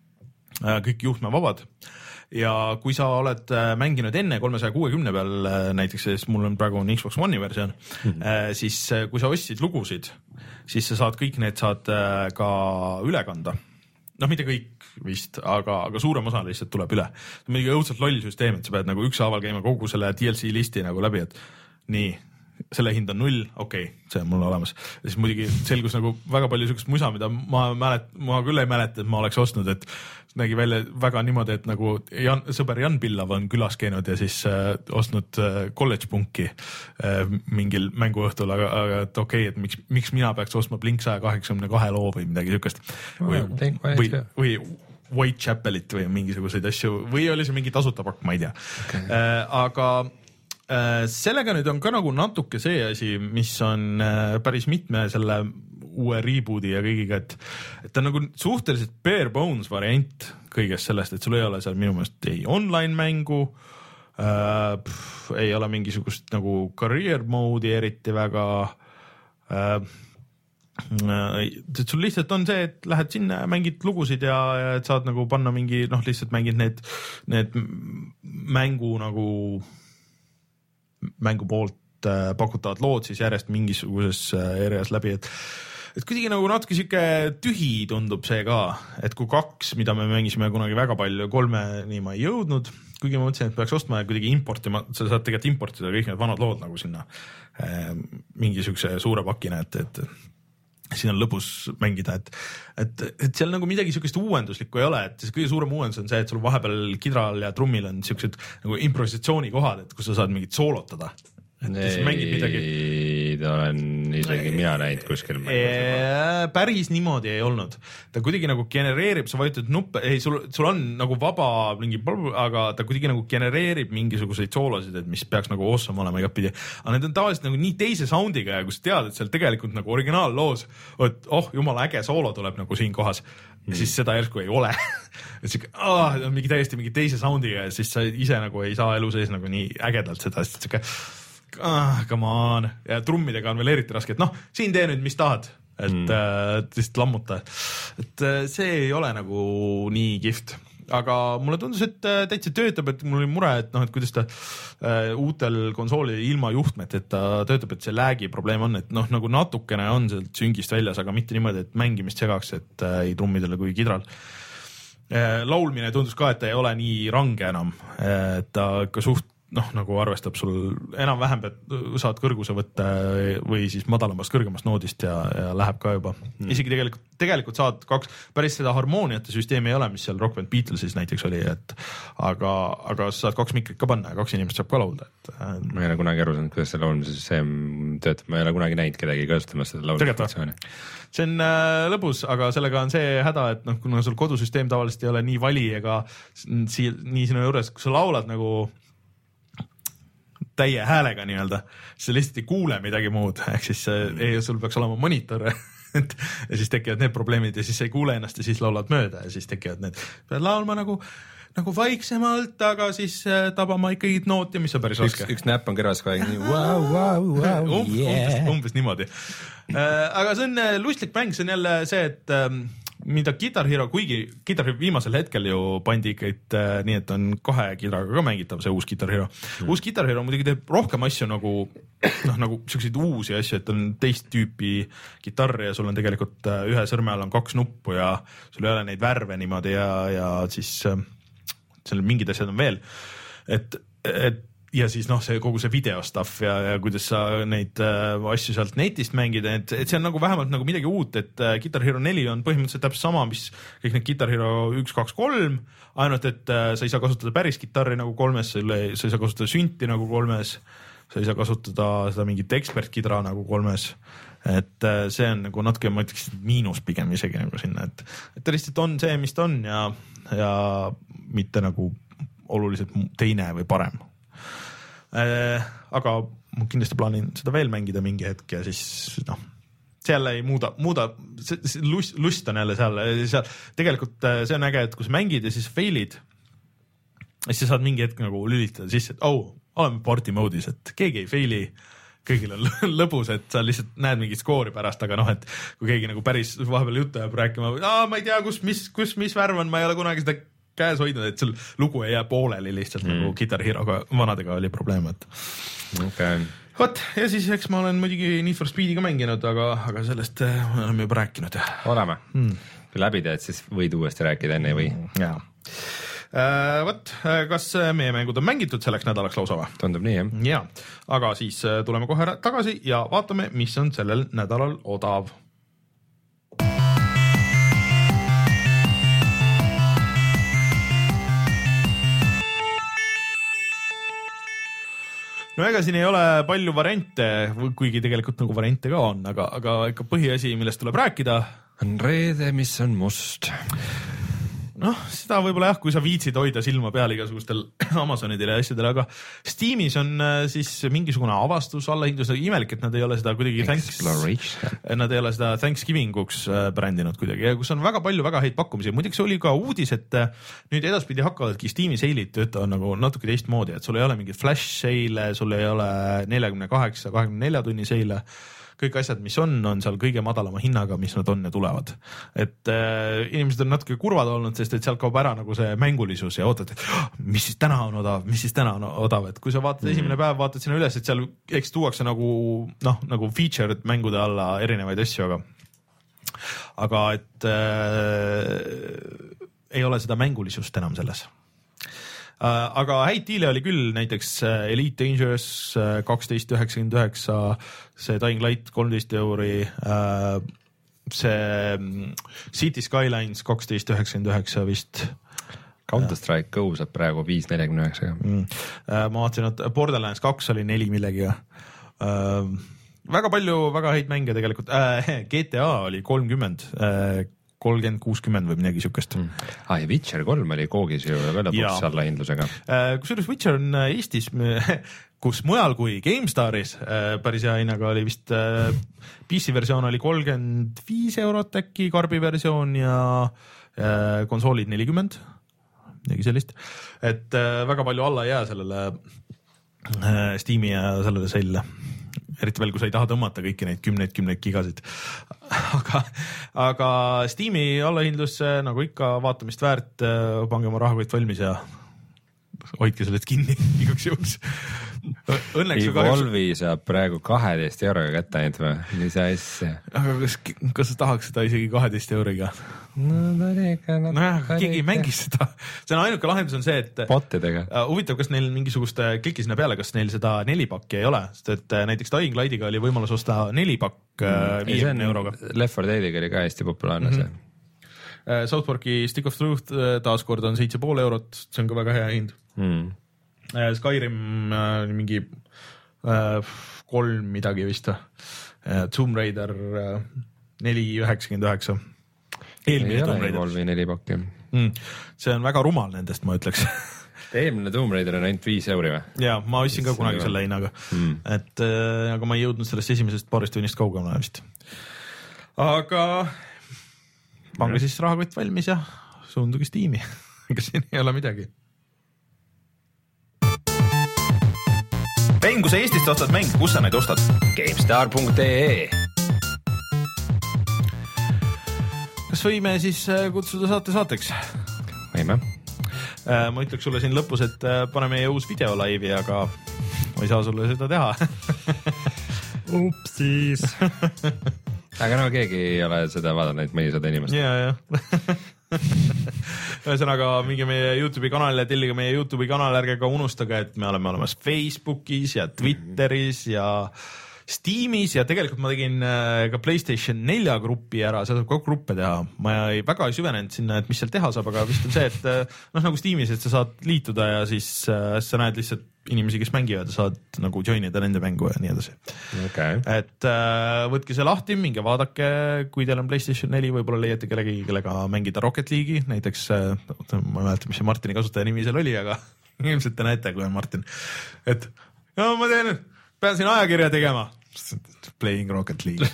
Speaker 1: äh, kõik juhtmevabad ja kui sa oled äh, mänginud enne kolmesaja kuuekümne peal äh, näiteks, siis mul on praegu on Xbox One'i versioon mm-hmm. äh, siis äh, kui sa ostsid lugusid, siis sa saad kõik need saad äh, ka üle kanda. Noh, mitte kõik vist, aga, aga suurem osa lihtsalt tuleb üle. See on mingi õudselt loll süsteem, et sa pead nagu ükshaaval käima kogu selle D L C listi nagu läbi, et nii, selle hind on null, okei, okay, see on mul olemas. Ja siis muidugi selgus nagu väga palju sükest musa, mida ma mälet, ma küll ei mäleta, et ma oleks ostnud, et nägi välja väga niimoodi, et nagu Jan, sõber Jan Pillav on külas käinud ja siis äh, ostnud äh, college punki äh, mingil mänguõhtul, aga, aga et okei, okay, et miks, miks mina peaks ostma Blink sada kaheksakümmend kahe loo või midagi sükest. Või, või, või Whitechapel'it või mingisuguseid asju või oli see mingi tasuta pakk, ma ei tea okay. äh, aga äh, sellega nüüd on ka nagu natuke see asi, mis on äh, päris mitme selle uue reboot'i ja kõigiga, et, et ta on nagu suhteliselt bare bones variant kõigest sellest, et sul ei ole seal minu meelest ei online mängu äh, pff, ei ole mingisugust nagu career mode'i eriti väga äh, et sul lihtsalt on see, et lähed sinna, mängid lugusid ja, ja et saad nagu panna mingi, noh, lihtsalt mängid need, need mängu nagu mängu poolt äh, pakutavad lood siis järjest mingisuguses äh, järjes läbi, et et kuidagi nagu natuke siuke tühi tundub see ka, et kui kaks, mida me mängisime kunagi väga palju, kolme nii ma ei jõudnud, kuigi ma mõtlesin, et peaks ostma ja kuidagi importima, sa saad tegelikult importida kõik need vanad lood nagu sinna äh, mingi siukse suure pakina, et, et siin on lõbus mängida, et, et, et seal nagu midagi siukest uuenduslikku ei ole, et see kõige suurem uuendus on see, et sul vahepeal kidral ja trummil on siuksed nagu improvisatsiooni kohad, et kus sa saad mingit soolotada. Et ei, mängid midagi.
Speaker 2: Ta olen isegi mina näinud kuskil.
Speaker 1: Eee, päris niimoodi ei olnud. Ta kuidagi nagu genereerib, sa vajutad nuppe, ei, sul, sul on nagu vaba mingi, aga ta kuidagi nagu genereerib mingisuguseid soolosid, et mis peaks nagu awesome olema igatpidi. Aga need on tavaliselt nagu nii teise soundiga ja kui sa tead, et seal tegelikult nagu originaalloos, et oh, jumala äge soolo tuleb nagu siin kohas, ja siis seda järsku ei ole. et siuke, ah, mingi täiesti mingi teise soundiga ja siis sa ise nagu ei saa elu sees nagu nii ägedalt seda, sest siuke ah, come on, ja trummidega on veel eriti raske, et noh, siin tee nüüd, mis tahad, et mm. äh, lihtsalt lammuta, et äh, see ei ole nagu nii kihvt, aga mulle tundus, et äh, täitsa töötab, et mul oli mure, et noh, et kuidas ta äh, uutel konsoolil ilma juhtmet, et ta töötab, et see lag'i probleem on, et noh, nagu natukene on sealt süngist väljas, aga mitte niimoodi, et mängimist segaks, et äh, ei trummidele kui kidral. Äh, laulmine tundus ka, et ta ei ole nii range enam, et ta ikka suht noh, nagu arvestab sul enam-vähem, et saad kõrguse võtta või siis madalamast kõrgemast noodist ja, ja läheb ka juba. Mm. Isegi tegelikult, tegelikult saad kaks, päris seda harmooniate süsteemi ei ole, mis seal Rock Band Beatlesis näiteks oli, et aga, aga saad kaks mikrit ka panna ja kaks inimest saab ka laulda. Et,
Speaker 2: ma ei ole kunagi aru saanud, kuidas see laulmise süsteem töötab, ma ei ole kunagi näinud kedagi kasutamas seda laulmisfunktsiooni.
Speaker 1: See on äh, lõbus, aga sellega on see häda, et noh, kuna sul kodusüsteem tavaliselt ei ole nii vali ega sii, nii sinu juures, kui sa laulad nagu täie häälega nii-öelda, siis sa lihtsalt ei kuule midagi muud, ehk siis ei, sul peaks olema monitor et, ja siis tekivad need probleemid ja siis sa ei kuule ennast ja siis laulad mööda ja siis tekivad need, pead laulma nagu, nagu vaiksemalt, aga siis tabama ikkagi nooti, mis on päris raske.
Speaker 2: Üks, üks näpp on kõrvas kohe nii wow, wow, wow,
Speaker 1: um, yeah. umbes, umbes niimoodi. Aga see on lustlik mäng, see on jälle see, et mida Guitar Hero, kuigi Guitar Hero viimasel hetkel ju pandi ikka et, äh, nii, et on kahe kidraga ka mängitav see uus Guitar Hero. Mm. Uus Guitar Hero muidugi teeb rohkem asju nagu, noh, nagu siukseid uusi asju, et on teist tüüpi kitarri ja sul on tegelikult äh, ühe sõrme all on kaks nuppu ja sul ei ole neid värve niimoodi ja, ja siis äh, seal mingid asjad on veel. Et, et ja siis noh, see kogu see video stuff ja, ja kuidas sa neid äh, asju sealt netist mängida, et, et see on nagu vähemalt nagu midagi uut, et äh, Guitar Hero neli on põhimõtteliselt täpselt sama, mis kõik need Guitar Hero üks, kaks, kolm, ainult et äh, sa ei saa kasutada päris kitarri nagu kolmes, sa ei saa kasutada sünti nagu kolmes, sa ei saa kasutada seda mingit ekspertkidra nagu kolmes, et äh, see on nagu natuke, ma ütleks, miinus pigem isegi nagu sinna, et, et ta lihtsalt on see, mis ta on ja, ja mitte nagu oluliselt teine või parem. Äh, aga ma kindlasti plaanin seda veel mängida mingi hetk ja siis noh, see jälle ei muuda, muuda, see lust, lust on jälle seal, seal, tegelikult see on äge, et kui sa mängid ja siis fail'id, siis sa saad mingi hetk nagu lülitada sisse, et oh, oleme party mode'is, et keegi ei fail'i, kõigil on lõbus, et sa lihtsalt näed mingit skoori pärast, aga noh, et kui keegi nagu päris vahepeal juttu jääb rääkima, ma ei tea, kus, mis, kus, mis värv on, ma ei ole kunagi seda käes hoidnud, et sul lugu ei jää pooleli lihtsalt mm. nagu Guitar Hero'ga, vanadega oli probleem, et
Speaker 2: okay.
Speaker 1: Vot, ja siis eks ma olen muidugi Need for Speediga mänginud, aga, aga sellest oleme juba rääkinud.
Speaker 2: Oleme. Mm. Kui läbi teed, siis võid uuesti rääkida enne või?
Speaker 1: Jaa. Äh, Vot, kas meie mängud on mängitud selleks nädalaks lausa või?
Speaker 2: Tundub nii, jah.
Speaker 1: Jaa, aga siis tuleme kohe tagasi ja vaatame, mis on sellel nädalal odav. No ega siin ei ole palju variante, kuigi tegelikult nagu variante ka on, aga, aga ikka põhiasi, millest tuleb rääkida.
Speaker 2: On reede, mis on must.
Speaker 1: Noh, seda võib-olla jah, kui sa viitsid hoida silma peal igasugustel Amazonidele ja asjadele, aga Steamis on siis mingisugune avastus, allahindlus, imelik, et nad ei ole seda kuidagi thanks, nad ei ole seda Thanksgivinguks brändinud kuidagi ja kus on väga palju väga häid pakkumisi. Muideks oli ka uudis, et nüüd edaspidi hakkavadki Steami seilid töötavad nagu natuke teistmoodi, et sul ei ole mingit flash seile, sul ei ole neljakümne kaheksa, kahekümne nelja tunni seile. Kõik asjad, mis on, on seal kõige madalama hinnaga, mis nad on ja tulevad. Et äh, inimesed on natuke kurvad olnud, sest et seal kaob ära nagu see mängulisus ja ootad, et oh, mis siis täna on odav, mis siis täna on odav. Et kui sa vaatad mm-hmm. esimene päev, vaatad sinna üles, et seal eks tuuakse nagu, noh, nagu featured mängude alla erinevaid asju, aga, aga et äh, ei ole seda mängulisust enam selles. Uh, aga häid diile oli küll, näiteks uh, Elite Dangerous uh, kaksteist üheksakümmend üheksa, see Dying Light kolmteist euri, uh, see City Skylines kaksteist üheksakümmend üheksa vist.
Speaker 2: Counter-Strike Go saab praegu viis nelikümmend üheksa.
Speaker 1: Mm. Ma vaatasin, et Borderlands kaks oli neli millegiga. Uh, väga palju väga häid mänge tegelikult. Uh, G T A oli kolmkümmend, uh, kolmkümmend kuuskümmend või midagi siukest.
Speaker 2: Mm. Ah, ja Witcher kolm oli koogis ju ka lõpuks alla hindlusega.
Speaker 1: Uh, kusjuures Witcher on Eestis, kus mujal kui GameStaris uh, päris hea hinnaga oli vist uh, P C versioon oli kolmkümmend viis eurot äkki, karbi versioon ja uh, konsoolid nelikümmend. Midagi sellist, et äh, väga palju alla ei jää sellele äh, Steam'i ja sellele seilile. Eriti veel, kui sa ei taha tõmmata kõiki neid kümneid, kümneid gigasid. aga, aga Steam'i allahindlus, nagu ikka, vaatamist väärt, äh, pange oma rahakott valmis ja hoidke sellest kinni igaks juhuks. Õnneks
Speaker 2: Evolvi saab praegu kaheteist euroga kätte ainult või? Mis asja?
Speaker 1: Aga kas, kas sa tahaks seda isegi kaheteist euroga?
Speaker 2: No ta oli ikka no,
Speaker 1: nojah, keegi ei mängis seda. See on ainuke lahendus on see, et
Speaker 2: botidega.
Speaker 1: Uh, huvitav, kas neil mingisugust kliki sinna peale, kas neil seda nelipakki ei ole, sest et uh, näiteks Dying Lightiga oli võimalus osta nelipakk uh, viiekümne euroga.
Speaker 2: Left four Deadiga oli ka hästi populaarne see.
Speaker 1: Mm-hmm. Uh, South Parki Stick of Truth uh, taaskord on seitse pool eurot, see on ka väga hea hind. Mm. Uh, Skyrim uh, mingi uh, kolm midagi vist. Uh, Tomb Raider uh, neli üheksakümmend üheksa. Eelmine Tomb Raider.
Speaker 2: Evolvi nelipakki.
Speaker 1: Mm. See on väga rumal nendest, ma ütleks.
Speaker 2: Eelmine Tomb Raider on ainult viis euri või?
Speaker 1: Jaa, ma ostsin ka kunagi selle hinnaga. Mm. Et, äh, aga ma ei jõudnud sellest esimesest paarist tunnist kaugemale vist. Aga pange siis rahakott valmis ja suunduge Steam'i. Ega siin ei ole midagi. Mäng, kui sa Eestist ostad mäng, kus sa neid ostad?
Speaker 2: GameStar punkt ee
Speaker 1: Kas võime siis kutsuda saate saateks?
Speaker 2: Võime.
Speaker 1: Ma ütleks sulle siin lõpus, et pane meie uus video laivi, aga ma ei saa sulle seda teha.
Speaker 2: Upsis. Aga no keegi ei ole seda vaadanud, neid mõnisada inimest.
Speaker 1: Jaa, jah. Ühesõnaga, minge meie YouTube'i kanalile, tellige meie YouTube'i kanal, ärge ka unustage, et me oleme olemas Facebookis ja Twitteris ja Steamis ja tegelikult ma tegin ka PlayStation nelja gruppi ära, seda saab ka gruppe teha. Ma ei väga ei süvenenud sinna, et mis seal teha saab, aga vist on see, et noh, nagu Steamis, et sa saad liituda ja siis sa näed lihtsalt inimesi, kes mängivad ja saad nagu joinida nende mängu ja nii edasi.
Speaker 2: Okay.
Speaker 1: Et äh, võtke see lahti, minge vaadake, kui teil on PlayStation neli, võib-olla leiate kellegi, kellega mängida Rocket League'i, näiteks äh, ma ei mäleta, mis see Martini kasutaja nimi seal oli, aga ilmselt te näete, kui on Martin. Et no, ma teen, pean siin ajakirja tegema. Playing Rocket League.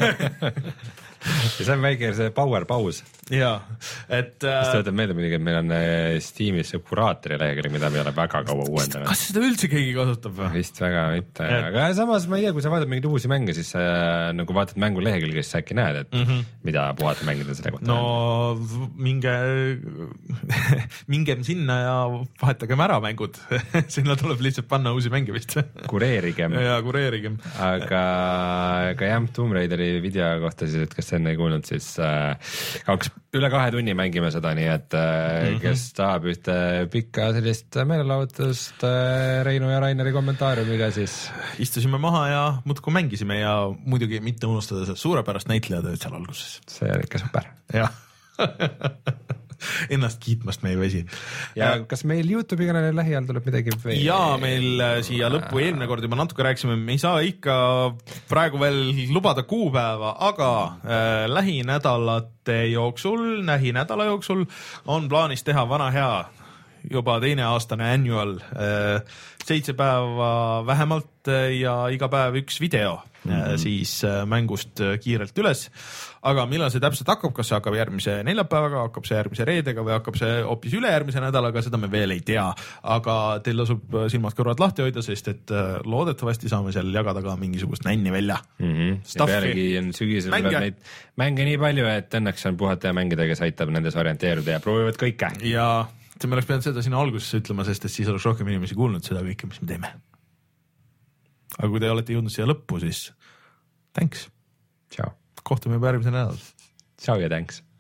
Speaker 2: Ja see on väike see power pause.
Speaker 1: Jaa, et
Speaker 2: kas te võtate meelde muidugi, et meil on Steamis see kuraatori lehekülg, mida me ei ole väga kaua uuendanud.
Speaker 1: Kas seda üldse keegi kasutab?
Speaker 2: Vist väga mitte, et... aga samas ma ei tea, kui sa vaatad mingeid uusi mänge, siis äh, nagu vaatad mängu lehekülg, siis sa äkki näed, et mm -hmm. mida puhata mängida selle kohta.
Speaker 1: No minge mingem sinna ja vahetagem ära mängud. Sinna tuleb lihtsalt panna uusi mänge vist.
Speaker 2: Kureerigem.
Speaker 1: Ja kureerigem.
Speaker 2: Aga, aga jah, Tomb Raideri video kohta siis, et kas enne ei kuulnud, siis äh, kaks, üle kahe tunni mängime seda, nii et äh, mm -hmm. kes tahab ühte pikka sellist meelelahutust äh, Reinu ja Raineri kommentaariumiga, siis
Speaker 1: istusime maha ja muudkui mängisime ja muidugi mitte unustada see suurepärast näitlejatööd seal alguses.
Speaker 2: See on ikka super.
Speaker 1: Jah. Ennast kiitmast me ei väsi.
Speaker 2: Ja kas meil YouTube'i kanalil lähiajal tuleb midagi veel?
Speaker 1: Jaa, meil siia lõppu eelmine kord juba natuke rääkisime, me ei saa ikka praegu veel lubada kuupäeva, aga äh, lähinädalate jooksul, lähinädala jooksul on plaanis teha vana hea juba teine aastane annual, äh, seitse päeva vähemalt ja iga päev üks video mm -hmm. siis äh, mängust kiirelt üles. Aga millal see täpselt hakkab, kas see hakkab järgmise neljapäevaga, hakkab see järgmise reedega või hakkab see hoopis ülejärgmise nädalaga, seda me veel ei tea. Aga teil lasub silmad-kõrvad lahti hoida, sest et loodetavasti saame seal jagada ka mingisugust nänni välja.
Speaker 2: Mm -hmm. Ja pealegi on sügisel tuleb neid mänge nii palju, et õnneks on puhata ja mängida, kes aitab nendes orienteeruda ja proovivad kõike.
Speaker 1: Ja see me oleks pidanud seda sinna algusesse ütlema, sest et siis oleks rohkem inimesi kuulnud seda kõike, mis me teeme. Aga kui te olete jõudnud siia lõppu, siis thanks.
Speaker 2: Ciao.
Speaker 1: Kohtume juba järgmise nädal.
Speaker 2: Ciao ja thanks.